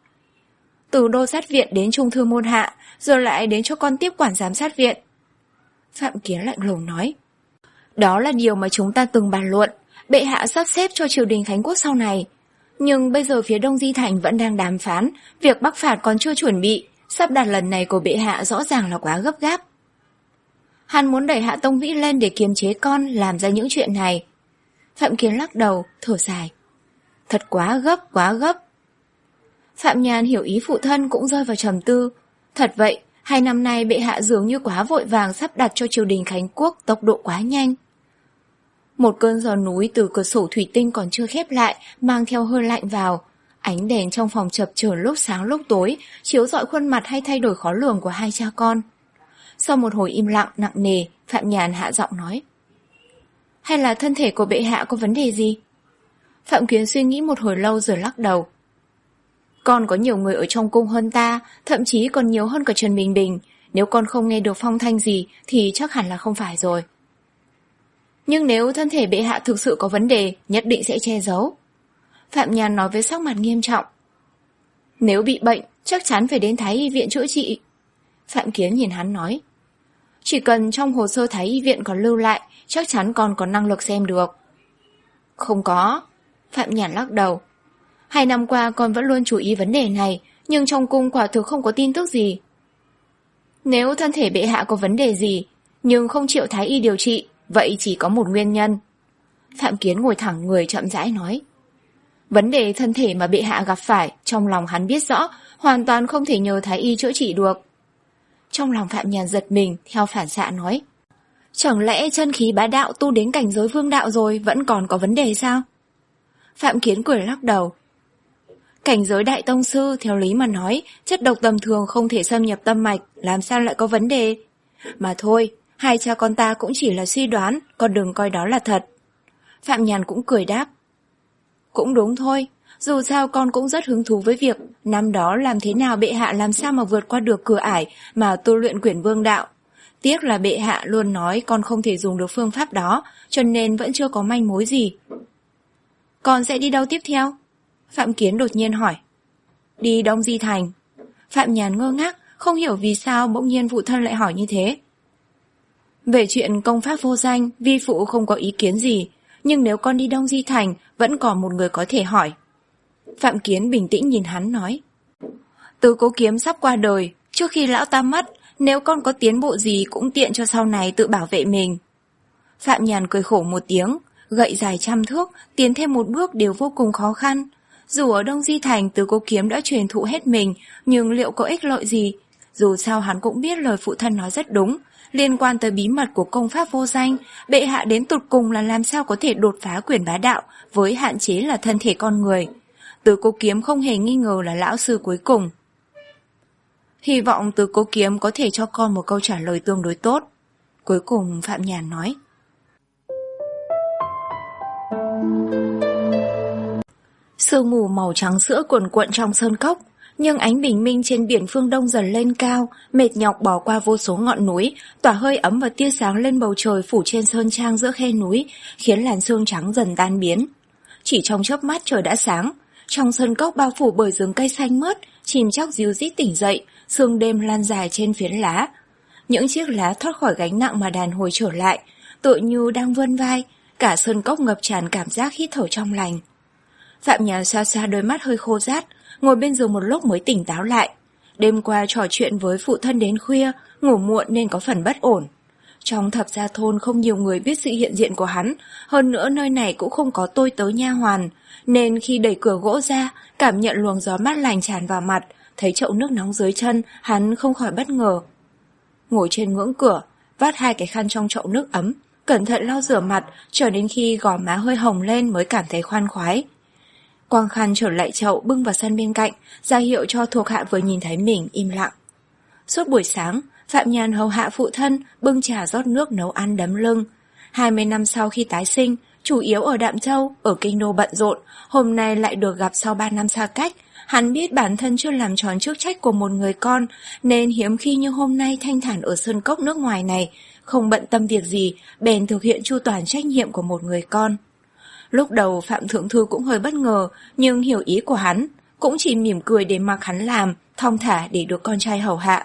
Từ đô sát viện đến trung thư môn hạ, rồi lại đến cho con tiếp quản giám sát viện. Phạm Kiến lạnh lùng nói. Đó là điều mà chúng ta từng bàn luận, bệ hạ sắp xếp cho triều đình Khánh Quốc sau này. Nhưng bây giờ phía Đông Di Thành vẫn đang đàm phán, việc bắc phạt còn chưa chuẩn bị, sắp đặt lần này của bệ hạ rõ ràng là quá gấp gáp. Hắn muốn đẩy Hạ Tông Vĩ lên để kiềm chế con làm ra những chuyện này. Phạm Kiến lắc đầu, thở dài. Thật quá gấp, quá gấp. Phạm Nhàn hiểu ý phụ thân cũng rơi vào trầm tư. Thật vậy, hai năm nay bệ hạ dường như quá vội vàng sắp đặt cho triều đình Khánh Quốc tốc độ quá nhanh. Một cơn gió núi từ cửa sổ thủy tinh còn chưa khép lại, mang theo hơi lạnh vào. Ánh đèn trong phòng chập chờn lúc sáng lúc tối, chiếu rọi khuôn mặt hay thay đổi khó lường của hai cha con. Sau một hồi im lặng nặng nề, Phạm Nhàn hạ giọng nói. Hay là thân thể của bệ hạ có vấn đề gì? Phạm Kiến suy nghĩ một hồi lâu rồi lắc đầu. Con có nhiều người ở trong cung hơn ta, thậm chí còn nhiều hơn cả Trần Bình Bình. Nếu con không nghe được phong thanh gì thì chắc hẳn là không phải rồi. Nhưng nếu thân thể bệ hạ thực sự có vấn đề, nhất định sẽ che giấu. Phạm Nhàn nói với sắc mặt nghiêm trọng. Nếu bị bệnh, chắc chắn phải đến Thái Y viện chữa trị. Phạm Kiến nhìn hắn nói. Chỉ cần trong hồ sơ Thái Y viện còn lưu lại, chắc chắn con có năng lực xem được. Không có. Phạm Nhàn lắc đầu. Hai năm qua con vẫn luôn chú ý vấn đề này, nhưng trong cung quả thực không có tin tức gì. Nếu thân thể bệ hạ có vấn đề gì, nhưng không chịu Thái Y điều trị, vậy chỉ có một nguyên nhân. Phạm Kiến ngồi thẳng người chậm rãi nói. Vấn đề thân thể mà bệ hạ gặp phải, trong lòng hắn biết rõ, hoàn toàn không thể nhờ Thái Y chữa trị được. Trong lòng Phạm Nhàn giật mình, theo phản xạ nói. Chẳng lẽ chân khí bá đạo tu đến cảnh giới vương đạo rồi vẫn còn có vấn đề sao? Phạm Kiến cười lắc đầu. Cảnh giới đại tông sư, theo lý mà nói, chất độc tầm thường không thể xâm nhập tâm mạch, làm sao lại có vấn đề? Mà thôi, hai cha con ta cũng chỉ là suy đoán, con đừng coi đó là thật. Phạm Nhàn cũng cười đáp. Cũng đúng thôi, dù sao con cũng rất hứng thú với việc năm đó làm thế nào bệ hạ làm sao mà vượt qua được cửa ải mà tu luyện quyển vương đạo. Tiếc là bệ hạ luôn nói con không thể dùng được phương pháp đó, cho nên vẫn chưa có manh mối gì. Con sẽ đi đâu tiếp theo? Phạm Kiến đột nhiên hỏi. Đi Đông Di Thành. Phạm Nhàn ngơ ngác, không hiểu vì sao bỗng nhiên phụ thân lại hỏi như thế. Về chuyện công pháp vô danh, vi phụ không có ý kiến gì, nhưng nếu con đi Đông Di Thành, vẫn còn một người có thể hỏi. Phạm Kiến bình tĩnh nhìn hắn nói. Tứ Cố Kiếm sắp qua đời, trước khi lão ta mất, nếu con có tiến bộ gì cũng tiện cho sau này tự bảo vệ mình. Phạm Nhàn cười khổ một tiếng, gậy dài trăm thước, tiến thêm một bước đều vô cùng khó khăn. Dù ở Đông Di Thành Tứ Cố Kiếm đã truyền thụ hết mình, nhưng liệu có ích lợi gì? Dù sao hắn cũng biết lời phụ thân nói rất đúng. Liên quan tới bí mật của công pháp vô danh, bệ hạ đến tụt cùng là làm sao có thể đột phá quyền bá đạo với hạn chế là thân thể con người. Tứ Cố Kiếm không hề nghi ngờ là lão sư cuối cùng. Hy vọng Tứ Cố Kiếm có thể cho con một câu trả lời tương đối tốt. Cuối cùng Phạm Nhàn nói. Sương mù màu trắng sữa cuồn cuộn trong sơn cốc, nhưng ánh bình minh trên biển phương Đông dần lên cao, mệt nhọc bỏ qua vô số ngọn núi, tỏa hơi ấm và tia sáng lên bầu trời phủ trên sơn trang giữa khe núi, khiến làn sương trắng dần tan biến. Chỉ trong chớp mắt trời đã sáng, trong sơn cốc bao phủ bởi rừng cây xanh mướt, chim chóc ríu rít tỉnh dậy, sương đêm lan dài trên phiến lá. Những chiếc lá thoát khỏi gánh nặng mà đàn hồi trở lại, tựa như đang vươn vai, cả sơn cốc ngập tràn cảm giác hít thở trong lành. Phạm Nhàn xoa xoa đôi mắt hơi khô rát, ngồi bên giường một lúc mới tỉnh táo lại. Đêm qua trò chuyện với phụ thân đến khuya, ngủ muộn nên có phần bất ổn. Trong thập gia thôn không nhiều người biết sự hiện diện của hắn, hơn nữa nơi này cũng không có tôi tớ nha hoàn, nên khi đẩy cửa gỗ ra, cảm nhận luồng gió mát lành tràn vào mặt, thấy chậu nước nóng dưới chân, hắn không khỏi bất ngờ. Ngồi trên ngưỡng cửa, vắt hai cái khăn trong chậu nước ấm, cẩn thận lau rửa mặt, cho đến khi gò má hơi hồng lên mới cảm thấy khoan khoái. Quang khăn trở lại chậu bưng vào sân bên cạnh, ra hiệu cho thuộc hạ vừa nhìn thấy mình im lặng. Suốt buổi sáng, Phạm Nhàn hầu hạ phụ thân, bưng trà rót nước nấu ăn đấm lưng. Hai mươi năm sau khi tái sinh, chủ yếu ở Đạm Châu, ở kinh đô bận rộn, hôm nay lại được gặp sau ba năm xa cách. Hắn biết bản thân chưa làm tròn chức trách của một người con, nên hiếm khi như hôm nay thanh thản ở sơn cốc nước ngoài này, không bận tâm việc gì, bèn thực hiện chu toàn trách nhiệm của một người con. Lúc đầu Phạm Thượng Thư cũng hơi bất ngờ, nhưng hiểu ý của hắn, cũng chỉ mỉm cười để mặc hắn làm, thong thả để được con trai hầu hạ.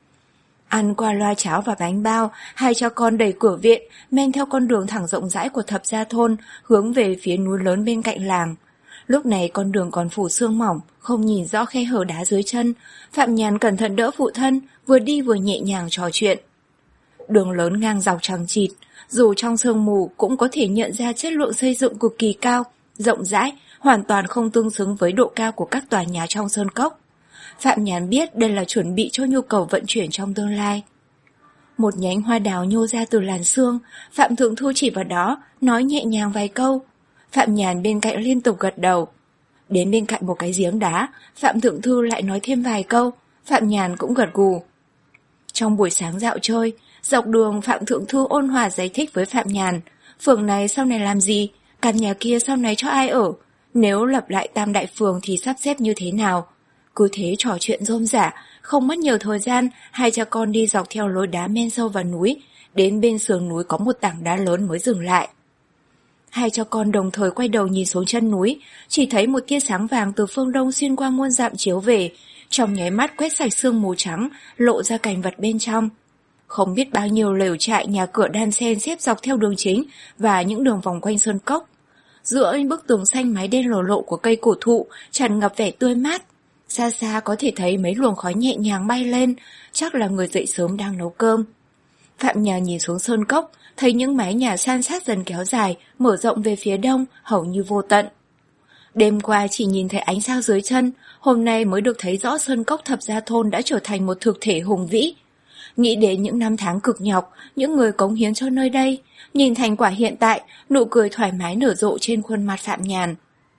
Ăn qua loa cháo và bánh bao, hai cha con đẩy cửa viện, men theo con đường thẳng rộng rãi của thập gia thôn, hướng về phía núi lớn bên cạnh làng. Lúc này con đường còn phủ sương mỏng, không nhìn rõ khe hở đá dưới chân. Phạm Nhàn cẩn thận đỡ phụ thân, vừa đi vừa nhẹ nhàng trò chuyện. Đường lớn ngang dọc chằng chịt, dù trong sương mù cũng có thể nhận ra chất lượng xây dựng cực kỳ cao, rộng rãi, hoàn toàn không tương xứng với độ cao của các tòa nhà trong sơn cốc. Phạm Nhàn biết đây là chuẩn bị cho nhu cầu vận chuyển trong tương lai. Một nhánh hoa đào nhô ra từ làn sương, Phạm Thượng Thư chỉ vào đó, nói nhẹ nhàng vài câu. Phạm Nhàn bên cạnh liên tục gật đầu. Đến bên cạnh một cái giếng đá, Phạm Thượng Thư lại nói thêm vài câu, Phạm Nhàn cũng gật gù. Trong buổi sáng dạo chơi, dọc đường Phạm Thượng Thư ôn hòa giải thích với Phạm Nhàn, phường này sau này làm gì, căn nhà kia sau này cho ai ở, nếu lập lại tam đại phường thì sắp xếp như thế nào. Cứ thế trò chuyện rôm rả, không mất nhiều thời gian, hai cha con đi dọc theo lối đá men sâu vào núi, đến bên sườn núi có một tảng đá lớn mới dừng lại. Hai cha con đồng thời quay đầu nhìn xuống chân núi, chỉ thấy một tia sáng vàng từ phương đông xuyên qua muôn dặm chiếu về, trong nháy mắt quét sạch sương mù trắng, lộ ra cảnh vật bên trong. Không biết bao nhiêu lều trại nhà cửa đan xen xếp dọc theo đường chính và những đường vòng quanh sơn cốc. Giữa bức tường xanh mái đen lồ lộ của cây cổ thụ tràn ngập vẻ tươi mát. Xa xa có thể thấy mấy luồng khói nhẹ nhàng bay lên, chắc là người dậy sớm đang nấu cơm. Phạm Nhàn nhìn xuống sơn cốc, thấy những mái nhà san sát dần kéo dài, mở rộng về phía đông, hầu như vô tận. Đêm qua chỉ nhìn thấy ánh sao dưới chân, hôm nay mới được thấy rõ sơn cốc thập gia thôn đã trở thành một thực thể hùng vĩ. Nghĩ đến những năm tháng cực nhọc, những người cống hiến cho nơi đây, nhìn thành quả hiện tại, nụ cười thoải mái nở rộ trên khuôn mặt Phạm Nhàn.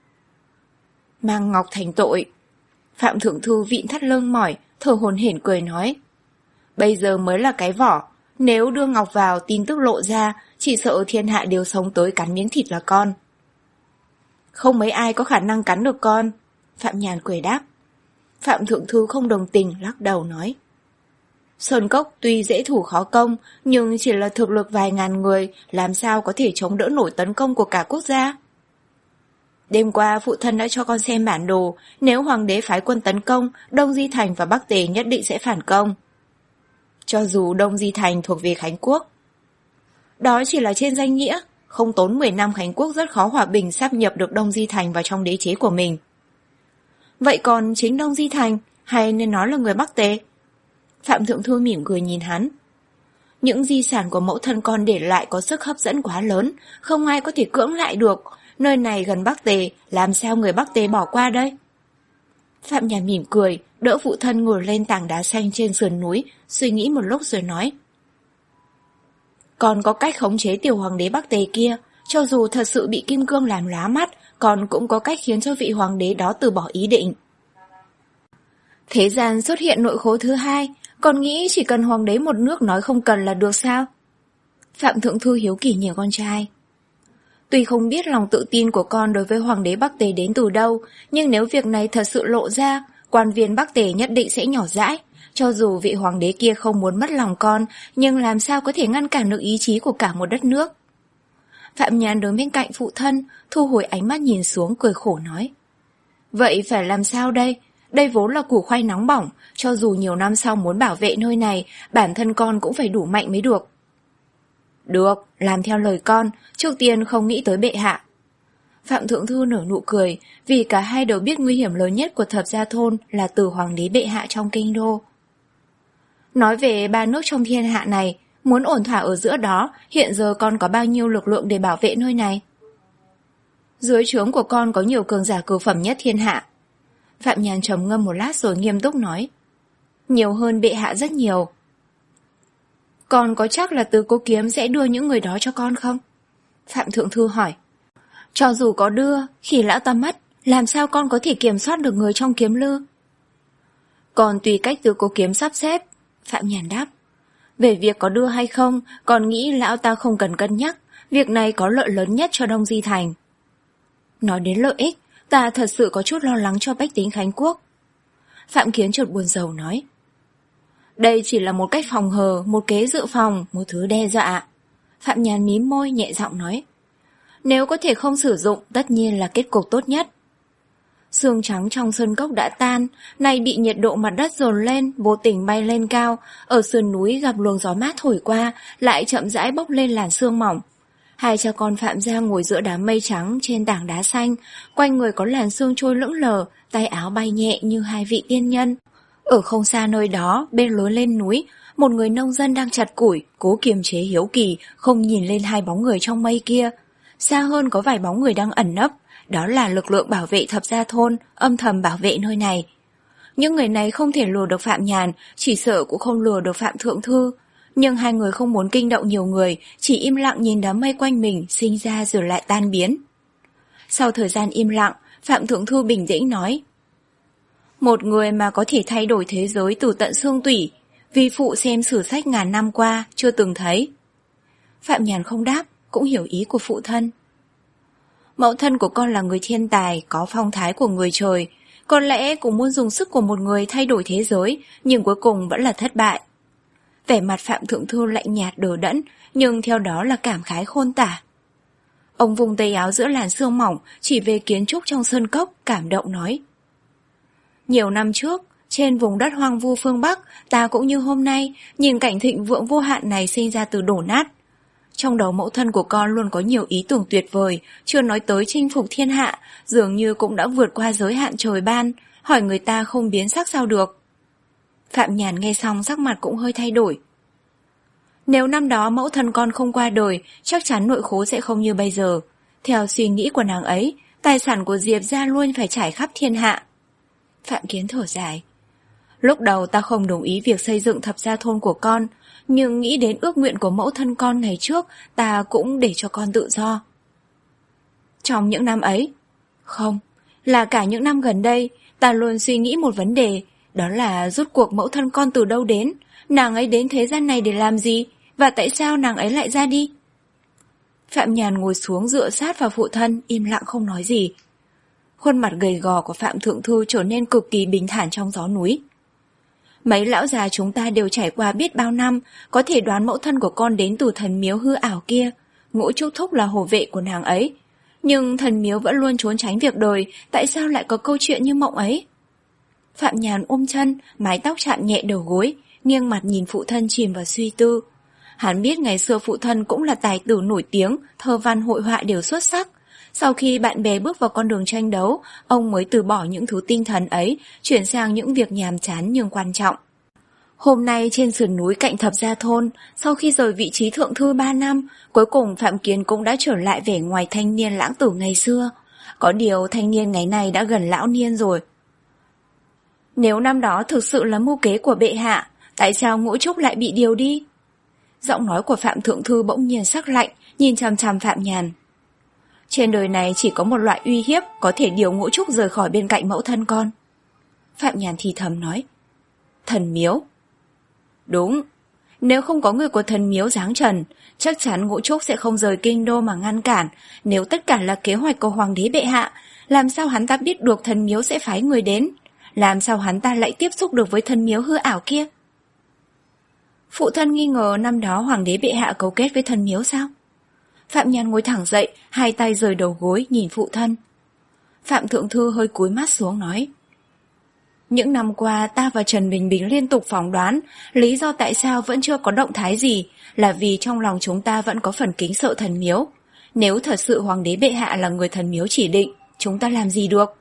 Mang ngọc thành tội. Phạm Thượng Thư vịn thắt lưng mỏi, thở hổn hển cười nói. Bây giờ mới là cái vỏ, nếu đưa ngọc vào tin tức lộ ra, chỉ sợ thiên hạ đều sống tới cắn miếng thịt là con. Không mấy ai có khả năng cắn được con, Phạm Nhàn cười đáp. Phạm Thượng Thư không đồng tình, lắc đầu nói. Sơn cốc tuy dễ thủ khó công, nhưng chỉ là thực lực vài ngàn người, làm sao có thể chống đỡ nổi tấn công của cả quốc gia. Đêm qua phụ thân đã cho con xem bản đồ, nếu hoàng đế phái quân tấn công, Đông Di Thành và Bắc Tề nhất định sẽ phản công. Cho dù Đông Di Thành thuộc về Khánh Quốc. Đó chỉ là trên danh nghĩa, không tốn mười năm Khánh Quốc rất khó hòa bình sáp nhập được Đông Di Thành vào trong đế chế của mình. Vậy còn chính Đông Di Thành, hay nên nói là người Bắc Tề? Phạm Thượng Thư mỉm cười nhìn hắn. Những di sản của mẫu thân con để lại có sức hấp dẫn quá lớn, không ai có thể cưỡng lại được. Nơi này gần Bắc Tề, làm sao người Bắc Tề bỏ qua đây? Phạm Nhàn mỉm cười, đỡ phụ thân ngồi lên tảng đá xanh trên sườn núi, suy nghĩ một lúc rồi nói. Con có cách khống chế tiểu hoàng đế Bắc Tề kia, cho dù thật sự bị kim cương làm lóa mắt, con cũng có cách khiến cho vị hoàng đế đó từ bỏ ý định. Thế gian xuất hiện nội khố thứ hai, con nghĩ chỉ cần hoàng đế một nước nói không cần là được sao? Phạm Thượng Thư hiếu kỳ nhìn con trai. Tuy không biết lòng tự tin của con đối với Hoàng đế Bắc Tề đến từ đâu, nhưng nếu việc này thật sự lộ ra, quan viên Bắc Tề nhất định sẽ nhỏ dãi. Cho dù vị hoàng đế kia không muốn mất lòng con, nhưng làm sao có thể ngăn cản được ý chí của cả một đất nước. Phạm Nhàn đứng bên cạnh phụ thân, thu hồi ánh mắt nhìn xuống cười khổ nói. Vậy phải làm sao đây? Đây vốn là củ khoai nóng bỏng, cho dù nhiều năm sau muốn bảo vệ nơi này, bản thân con cũng phải đủ mạnh mới được. Được, làm theo lời con, trước tiên không nghĩ tới bệ hạ. Phạm Thượng Thư nở nụ cười, vì cả hai đều biết nguy hiểm lớn nhất của Thập Gia Thôn là từ hoàng đế bệ hạ trong kinh đô. Nói về ba nước trong thiên hạ này, muốn ổn thỏa ở giữa đó, hiện giờ con có bao nhiêu lực lượng để bảo vệ nơi này? Dưới trướng của con có nhiều cường giả cửu phẩm nhất thiên hạ. Phạm Nhàn trầm ngâm một lát rồi nghiêm túc nói. Nhiều hơn bệ hạ rất nhiều. Con có chắc là Tứ Cố Kiếm sẽ đưa những người đó cho con không? Phạm Thượng Thư hỏi. Cho dù có đưa, khi lão ta mất, làm sao con có thể kiểm soát được người trong kiếm lư? Còn tùy cách Tứ Cố Kiếm sắp xếp. Phạm Nhàn đáp. Về việc có đưa hay không, con nghĩ lão ta không cần cân nhắc. Việc này có lợi lớn nhất cho Đông Di Thành. Nói đến lợi ích, ta thật sự có chút lo lắng cho bách tính Khánh Quốc. Phạm Kiến chợt buồn rầu nói. Đây chỉ là một cách phòng hờ, một kế dự phòng, một thứ đe dọa. Phạm Nhàn mím môi nhẹ giọng nói. Nếu có thể không sử dụng, tất nhiên là kết cục tốt nhất. Sương trắng trong sơn cốc đã tan, nay bị nhiệt độ mặt đất dồn lên, vô tình bay lên cao, ở sườn núi gặp luồng gió mát thổi qua, lại chậm rãi bốc lên làn sương mỏng. Hai cha con Phạm gia ngồi giữa đám mây trắng trên tảng đá xanh, quanh người có làn sương trôi lững lờ, tay áo bay nhẹ như hai vị tiên nhân. Ở không xa nơi đó, bên lối lên núi, một người nông dân đang chặt củi, cố kiềm chế hiếu kỳ, không nhìn lên hai bóng người trong mây kia. Xa hơn có vài bóng người đang ẩn nấp, đó là lực lượng bảo vệ Thập Gia Thôn, âm thầm bảo vệ nơi này. Những người này không thể lừa được Phạm Nhàn, chỉ sợ cũng không lừa được Phạm Thượng Thư. Nhưng hai người không muốn kinh động nhiều người, chỉ im lặng nhìn đám mây quanh mình, sinh ra rồi lại tan biến. Sau thời gian im lặng, Phạm Thượng Thư bình tĩnh nói. Một người mà có thể thay đổi thế giới từ tận xương tủy, vi phụ xem sử sách ngàn năm qua, chưa từng thấy. Phạm Nhàn không đáp, cũng hiểu ý của phụ thân. Mẫu thân của con là người thiên tài, có phong thái của người trời, có lẽ cũng muốn dùng sức của một người thay đổi thế giới, nhưng cuối cùng vẫn là thất bại. Vẻ mặt Phạm Thượng Thư lạnh nhạt đờ đẫn, nhưng theo đó là cảm khái khôn tả. Ông vùng tay áo giữa làn sương mỏng, chỉ về kiến trúc trong sơn cốc, cảm động nói. Nhiều năm trước, trên vùng đất hoang vu phương Bắc, ta cũng như hôm nay, nhìn cảnh thịnh vượng vô hạn này sinh ra từ đổ nát. Trong đầu mẫu thân của con luôn có nhiều ý tưởng tuyệt vời, chưa nói tới chinh phục thiên hạ, dường như cũng đã vượt qua giới hạn trời ban, hỏi người ta không biến sắc sao được. Phạm Nhàn nghe xong sắc mặt cũng hơi thay đổi. Nếu năm đó mẫu thân con không qua đời, chắc chắn nội khố sẽ không như bây giờ. Theo suy nghĩ của nàng ấy, tài sản của Diệp gia luôn phải trải khắp thiên hạ. Phạm Kiến thở dài. Lúc đầu ta không đồng ý việc xây dựng Thập Gia Thôn của con, nhưng nghĩ đến ước nguyện của mẫu thân con ngày trước, ta cũng để cho con tự do. Trong những năm ấy, không, là cả những năm gần đây, ta luôn suy nghĩ một vấn đề, đó là rốt cuộc mẫu thân con từ đâu đến, nàng ấy đến thế gian này để làm gì, và tại sao nàng ấy lại ra đi? Phạm Nhàn ngồi xuống dựa sát vào phụ thân, im lặng không nói gì. Khuôn mặt gầy gò của Phạm Thượng Thư trở nên cực kỳ bình thản trong gió núi. Mấy lão già chúng ta đều trải qua biết bao năm, có thể đoán mẫu thân của con đến từ thần miếu hư ảo kia. Ngũ Trúc Thúc là hộ vệ của nàng ấy. Nhưng thần miếu vẫn luôn trốn tránh việc đời, tại sao lại có câu chuyện như mộng ấy? Phạm Nhàn ôm chân, mái tóc chạm nhẹ đầu gối, nghiêng mặt nhìn phụ thân chìm vào suy tư. Hắn biết ngày xưa phụ thân cũng là tài tử nổi tiếng, thơ văn hội họa đều xuất sắc. Sau khi bạn bè bước vào con đường tranh đấu, ông mới từ bỏ những thứ tinh thần ấy, chuyển sang những việc nhàm chán nhưng quan trọng. Hôm nay trên sườn núi cạnh Thập Gia Thôn, sau khi rời vị trí thượng thư ba năm, cuối cùng Phạm Kiến cũng đã trở lại vẻ ngoài thanh niên lãng tử ngày xưa. Có điều thanh niên ngày nay đã gần lão niên rồi. Nếu năm đó thực sự là mưu kế của bệ hạ, tại sao Ngũ Trúc lại bị điều đi? Giọng nói của Phạm Thượng Thư bỗng nhiên sắc lạnh, nhìn chằm chằm Phạm Nhàn. Trên đời này chỉ có một loại uy hiếp có thể điều Ngũ Trúc rời khỏi bên cạnh mẫu thân con. Phạm Nhàn thì thầm nói. Thần miếu. Đúng. Nếu không có người của thần miếu giáng trần, chắc chắn Ngũ Trúc sẽ không rời kinh đô mà ngăn cản. Nếu tất cả là kế hoạch của hoàng đế bệ hạ, làm sao hắn ta biết được thần miếu sẽ phái người đến? Làm sao hắn ta lại tiếp xúc được với thần miếu hư ảo kia? Phụ thân nghi ngờ năm đó hoàng đế bệ hạ cấu kết với thần miếu sao? Phạm Nhàn ngồi thẳng dậy, hai tay rời đầu gối nhìn phụ thân. Phạm Thượng Thư hơi cúi mắt xuống nói: Những năm qua ta và Trần Bình Bình liên tục phỏng đoán lý do tại sao vẫn chưa có động thái gì là vì trong lòng chúng ta vẫn có phần kính sợ thần miếu. Nếu thật sự hoàng đế bệ hạ là người thần miếu chỉ định, chúng ta làm gì được?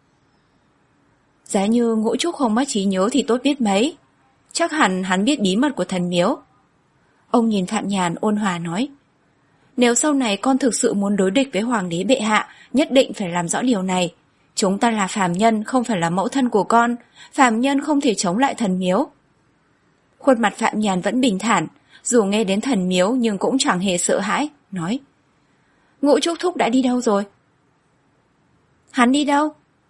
Giá như Ngũ Trúc không mất trí nhớ thì tốt biết mấy. Chắc hẳn hắn biết bí mật của thần miếu. Ông nhìn Phạm Nhàn ôn hòa nói: Nếu sau này con thực sự muốn đối địch với hoàng đế bệ hạ, nhất định phải làm rõ điều này. Chúng ta là phàm nhân, không phải là mẫu thân của con. Phàm nhân không thể chống lại thần miếu. Khuôn mặt Phạm Nhàn vẫn bình thản, dù nghe đến thần miếu nhưng cũng chẳng hề sợ hãi, nói: Ngũ Trúc thúc đã đi đâu rồi? Hắn đi đâu?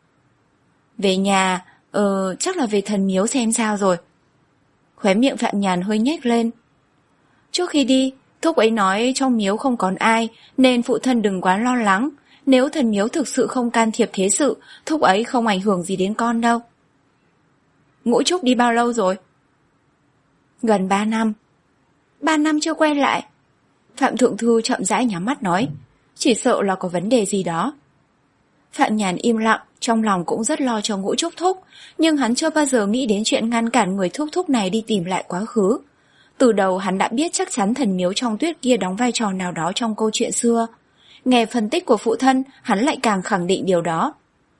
Về nhà, ờ, chắc là về thần miếu xem sao rồi. Khóe miệng Phạm Nhàn hơi nhếch lên. Trước khi đi, thúc ấy nói trong miếu không còn ai, nên phụ thân đừng quá lo lắng. Nếu thần miếu thực sự không can thiệp thế sự, thúc ấy không ảnh hưởng gì đến con đâu. Ngũ Trúc đi bao lâu rồi? Gần ba năm. Ba năm chưa quay lại. Phạm Thượng Thư chậm rãi nhắm mắt nói: Chỉ sợ là có vấn đề gì đó. Phạm Nhàn im lặng, trong lòng cũng rất lo cho Ngũ Trúc thúc, nhưng hắn chưa bao giờ nghĩ đến chuyện ngăn cản người thúc thúc này đi tìm lại quá khứ. Từ đầu hắn đã biết chắc chắn thần miếu trong tuyết kia đóng vai trò nào đó trong câu chuyện xưa. Nghe phân tích của phụ thân, hắn lại càng khẳng định điều đó.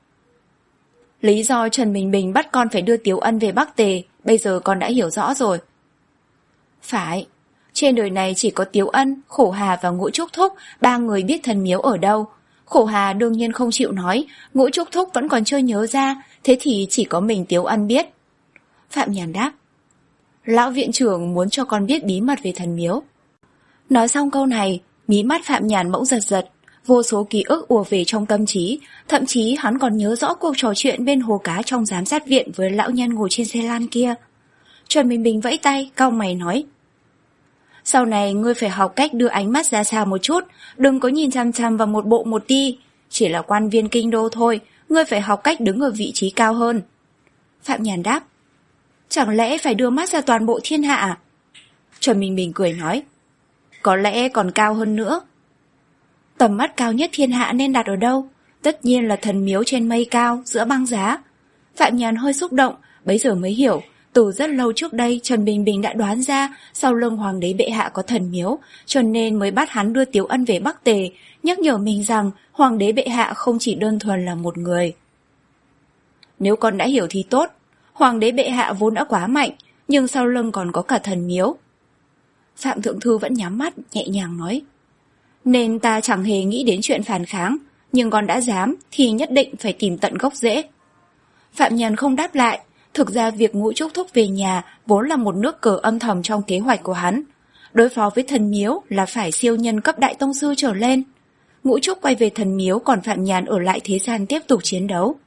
Lý do Trần Bình Bình bắt con phải đưa Tiếu Ân về Bắc Tề, bây giờ con đã hiểu rõ rồi. Phải, trên đời này chỉ có Tiếu Ân, Khổ Hà và Ngũ Trúc thúc, ba người biết thần miếu ở đâu. Khổ Hà đương nhiên không chịu nói, Ngũ Trúc thúc vẫn còn chưa nhớ ra, thế thì chỉ có mình Tiếu Ân biết. Phạm Nhàn đáp: Lão viện trưởng muốn cho con biết bí mật về thần miếu. Nói xong câu này, mí mắt Phạm Nhàn bỗng giật giật, vô số ký ức ùa về trong tâm trí, thậm chí hắn còn nhớ rõ cuộc trò chuyện bên hồ cá trong giám sát viện với lão nhân ngồi trên xe lan kia. Trần Bình Bình vẫy tay, cau mày nói: Sau này ngươi phải học cách đưa ánh mắt ra xa một chút, đừng có nhìn chằm chằm vào một bộ một ti. Chỉ là quan viên kinh đô thôi, ngươi phải học cách đứng ở vị trí cao hơn. Phạm Nhàn đáp: Chẳng lẽ phải đưa mắt ra toàn bộ thiên hạ à? Trần Bình Bình cười nói: Có lẽ còn cao hơn nữa. Tầm mắt cao nhất thiên hạ nên đặt ở đâu? Tất nhiên là thần miếu trên mây cao, giữa băng giá. Phạm Nhàn hơi xúc động, bấy giờ mới hiểu, từ rất lâu trước đây Trần Bình Bình đã đoán ra sau lưng hoàng đế bệ hạ có thần miếu, cho nên mới bắt hắn đưa Tiếu Ân về Bắc Tề, nhắc nhở mình rằng hoàng đế bệ hạ không chỉ đơn thuần là một người. Nếu con đã hiểu thì tốt, hoàng đế bệ hạ vốn đã quá mạnh, nhưng sau lưng còn có cả thần miếu. Phạm Thượng Thư vẫn nhắm mắt, nhẹ nhàng nói: Nên ta chẳng hề nghĩ đến chuyện phản kháng, nhưng con đã dám thì nhất định phải tìm tận gốc rễ. Phạm Nhàn không đáp lại. Thực ra việc Ngũ Trúc thúc về nhà vốn là một nước cờ âm thầm trong kế hoạch của hắn. Đối phó với thần miếu là phải siêu nhân cấp đại tông sư trở lên. Ngũ Trúc quay về thần miếu, còn Phạm Nhàn ở lại thế gian tiếp tục chiến đấu.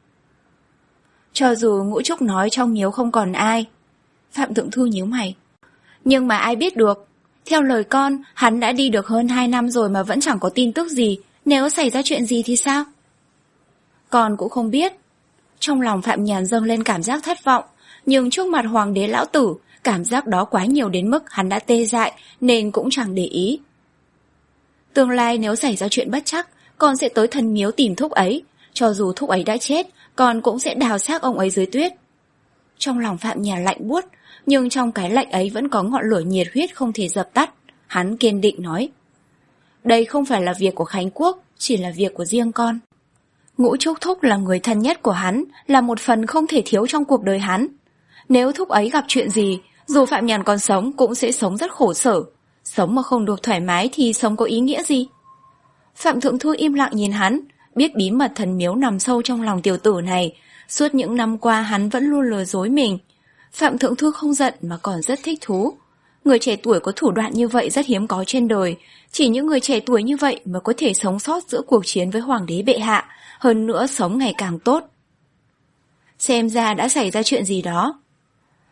Cho dù Ngũ Trúc nói trong miếu không còn ai. Phạm Thượng Thư nhíu mày: Nhưng mà ai biết được? Theo lời con, hắn đã đi được hơn hai năm rồi mà vẫn chẳng có tin tức gì. Nếu xảy ra chuyện gì thì sao? Con cũng không biết. Trong lòng Phạm Nhàn dâng lên cảm giác thất vọng, nhưng trước mặt hoàng đế lão tử, cảm giác đó quá nhiều đến mức hắn đã tê dại, nên cũng chẳng để ý. Tương lai nếu xảy ra chuyện bất trắc, con sẽ tới thần miếu tìm thúc ấy. Cho dù thúc ấy đã chết, con cũng sẽ đào xác ông ấy dưới tuyết. Trong lòng Phạm Nhàn lạnh buốt, nhưng trong cái lạnh ấy vẫn có ngọn lửa nhiệt huyết không thể dập tắt. Hắn kiên định nói: Đây không phải là việc của Khánh Quốc, chỉ là việc của riêng con. Ngũ Trúc thúc là người thân nhất của hắn, là một phần không thể thiếu trong cuộc đời hắn. Nếu thúc ấy gặp chuyện gì, dù Phạm Nhàn còn sống cũng sẽ sống rất khổ sở. Sống mà không được thoải mái thì sống có ý nghĩa gì? Phạm Thượng Thư im lặng nhìn hắn, biết bí mật thần miếu nằm sâu trong lòng tiểu tử này. Suốt những năm qua hắn vẫn luôn lừa dối mình. Phạm Thượng Thư không giận mà còn rất thích thú. Người trẻ tuổi có thủ đoạn như vậy rất hiếm có trên đời. Chỉ những người trẻ tuổi như vậy mới có thể sống sót giữa cuộc chiến với hoàng đế bệ hạ, hơn nữa sống ngày càng tốt. Xem ra đã xảy ra chuyện gì đó.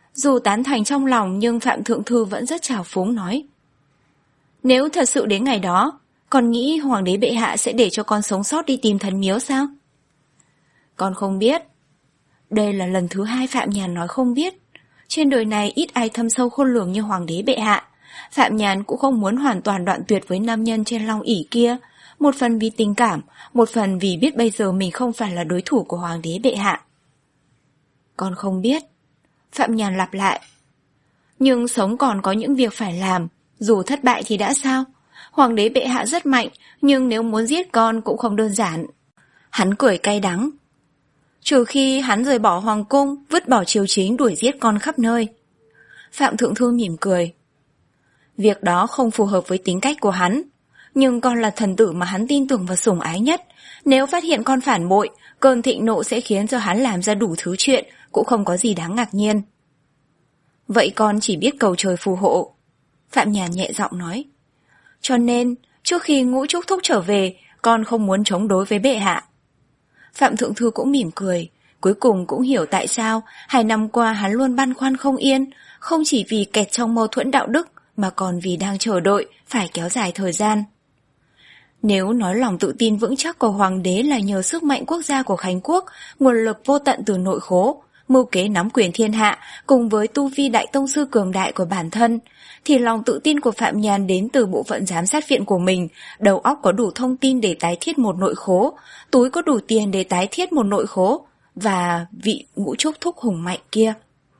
Dù tán thành trong lòng nhưng Phạm Thượng Thư vẫn rất trào phúng nói: Nếu thật sự đến ngày đó, con nghĩ Hoàng đế bệ hạ sẽ để cho con sống sót đi tìm thần miếu sao? Con không biết. Đây là lần thứ hai Phạm Nhàn nói không biết. Trên đời này ít ai thâm sâu khôn lường như Hoàng đế bệ hạ. Phạm Nhàn cũng không muốn hoàn toàn đoạn tuyệt với nam nhân trên long ỷ kia. Một phần vì tình cảm, một phần vì biết bây giờ mình không phải là đối thủ của Hoàng đế bệ hạ. Con không biết. Phạm Nhàn lặp lại. Nhưng sống còn có những việc phải làm, dù thất bại thì đã sao? Hoàng đế bệ hạ rất mạnh, nhưng nếu muốn giết con cũng không đơn giản. Hắn cười cay đắng. Trừ khi hắn rời bỏ hoàng cung, vứt bỏ triều chính đuổi giết con khắp nơi. Phạm Thượng Thư mỉm cười. Việc đó không phù hợp với tính cách của hắn. Nhưng con là thần tử mà hắn tin tưởng và sủng ái nhất. Nếu phát hiện con phản bội, cơn thịnh nộ sẽ khiến cho hắn làm ra đủ thứ chuyện, cũng không có gì đáng ngạc nhiên. Vậy con chỉ biết cầu trời phù hộ. Phạm Nhàn nhẹ giọng nói. Cho nên, trước khi Ngũ Trúc Thúc trở về, con không muốn chống đối với bệ hạ. Phạm Thượng Thư cũng mỉm cười, cuối cùng cũng hiểu tại sao hai năm qua hắn luôn băn khoăn không yên, không chỉ vì kẹt trong mâu thuẫn đạo đức, mà còn vì đang chờ đợi phải kéo dài thời gian. Nếu nói lòng tự tin vững chắc của Hoàng đế là nhờ sức mạnh quốc gia của Khánh Quốc, nguồn lực vô tận từ nội khố, mưu kế nắm quyền thiên hạ, cùng với tu vi đại tông sư cường đại của bản thân, thì lòng tự tin của Phạm Nhàn đến từ bộ phận giám sát viện của mình, đầu óc có đủ thông tin để tái thiết một nội khố, túi có đủ tiền để tái thiết một nội khố, và vị Ngũ Trúc Thúc hùng mạnh kia.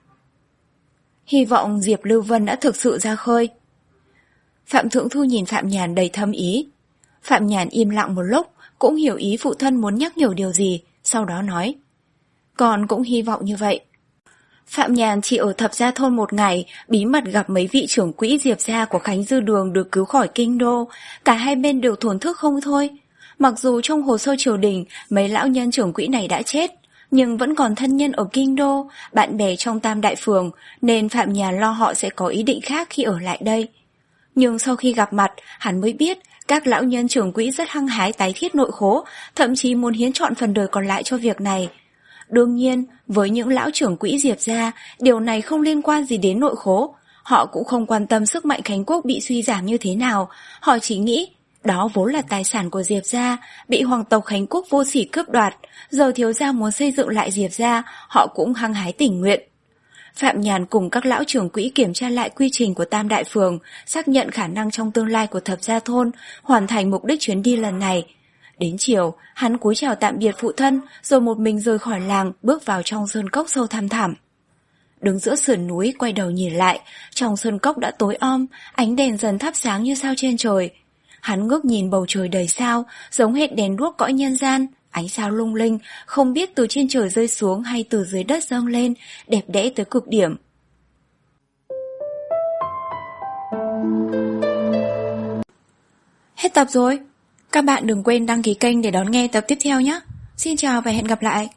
Hy vọng Diệp Lưu Vân đã thực sự ra khơi. Phạm Thượng Thư nhìn Phạm Nhàn đầy thâm ý. Phạm Nhàn im lặng một lúc, cũng hiểu ý phụ thân muốn nhắc nhở điều gì, sau đó nói. Con cũng hy vọng như vậy. Phạm Nhàn chỉ ở Thập Gia Thôn một ngày, bí mật gặp mấy vị trưởng quỹ Diệp gia của Khánh Dư Đường được cứu khỏi kinh đô, cả hai bên đều thổn thức không thôi. Mặc dù trong hồ sơ triều đình, mấy lão nhân trưởng quỹ này đã chết, nhưng vẫn còn thân nhân ở kinh đô, bạn bè trong Tam Đại Phường, nên Phạm Nhàn lo họ sẽ có ý định khác khi ở lại đây. Nhưng sau khi gặp mặt, hắn mới biết các lão nhân trưởng quỹ rất hăng hái tái thiết nội khố, thậm chí muốn hiến trọn phần đời còn lại cho việc này. Đương nhiên, với những lão trưởng quỹ Diệp gia, điều này không liên quan gì đến nội khố. Họ cũng không quan tâm sức mạnh Khánh Quốc bị suy giảm như thế nào. Họ chỉ nghĩ, đó vốn là tài sản của Diệp gia, bị hoàng tộc Khánh Quốc vô sỉ cướp đoạt. Giờ thiếu gia muốn xây dựng lại Diệp gia, họ cũng hăng hái tình nguyện. Phạm Nhàn cùng các lão trưởng quỹ kiểm tra lại quy trình của Tam Đại Phường, xác nhận khả năng trong tương lai của Thập Gia Thôn, hoàn thành mục đích chuyến đi lần này. Đến chiều, hắn cúi chào tạm biệt phụ thân, rồi một mình rời khỏi làng, bước vào trong sơn cốc sâu thăm thẳm. Đứng giữa sườn núi, quay đầu nhìn lại, trong sơn cốc đã tối om, ánh đèn dần thắp sáng như sao trên trời. Hắn ngước nhìn bầu trời đầy sao, giống hệt đèn đuốc cõi nhân gian, ánh sao lung linh, không biết từ trên trời rơi xuống hay từ dưới đất dâng lên, đẹp đẽ tới cực điểm. Hết tập rồi. Các bạn đừng quên đăng ký kênh để đón nghe tập tiếp theo nhé. Xin chào và hẹn gặp lại.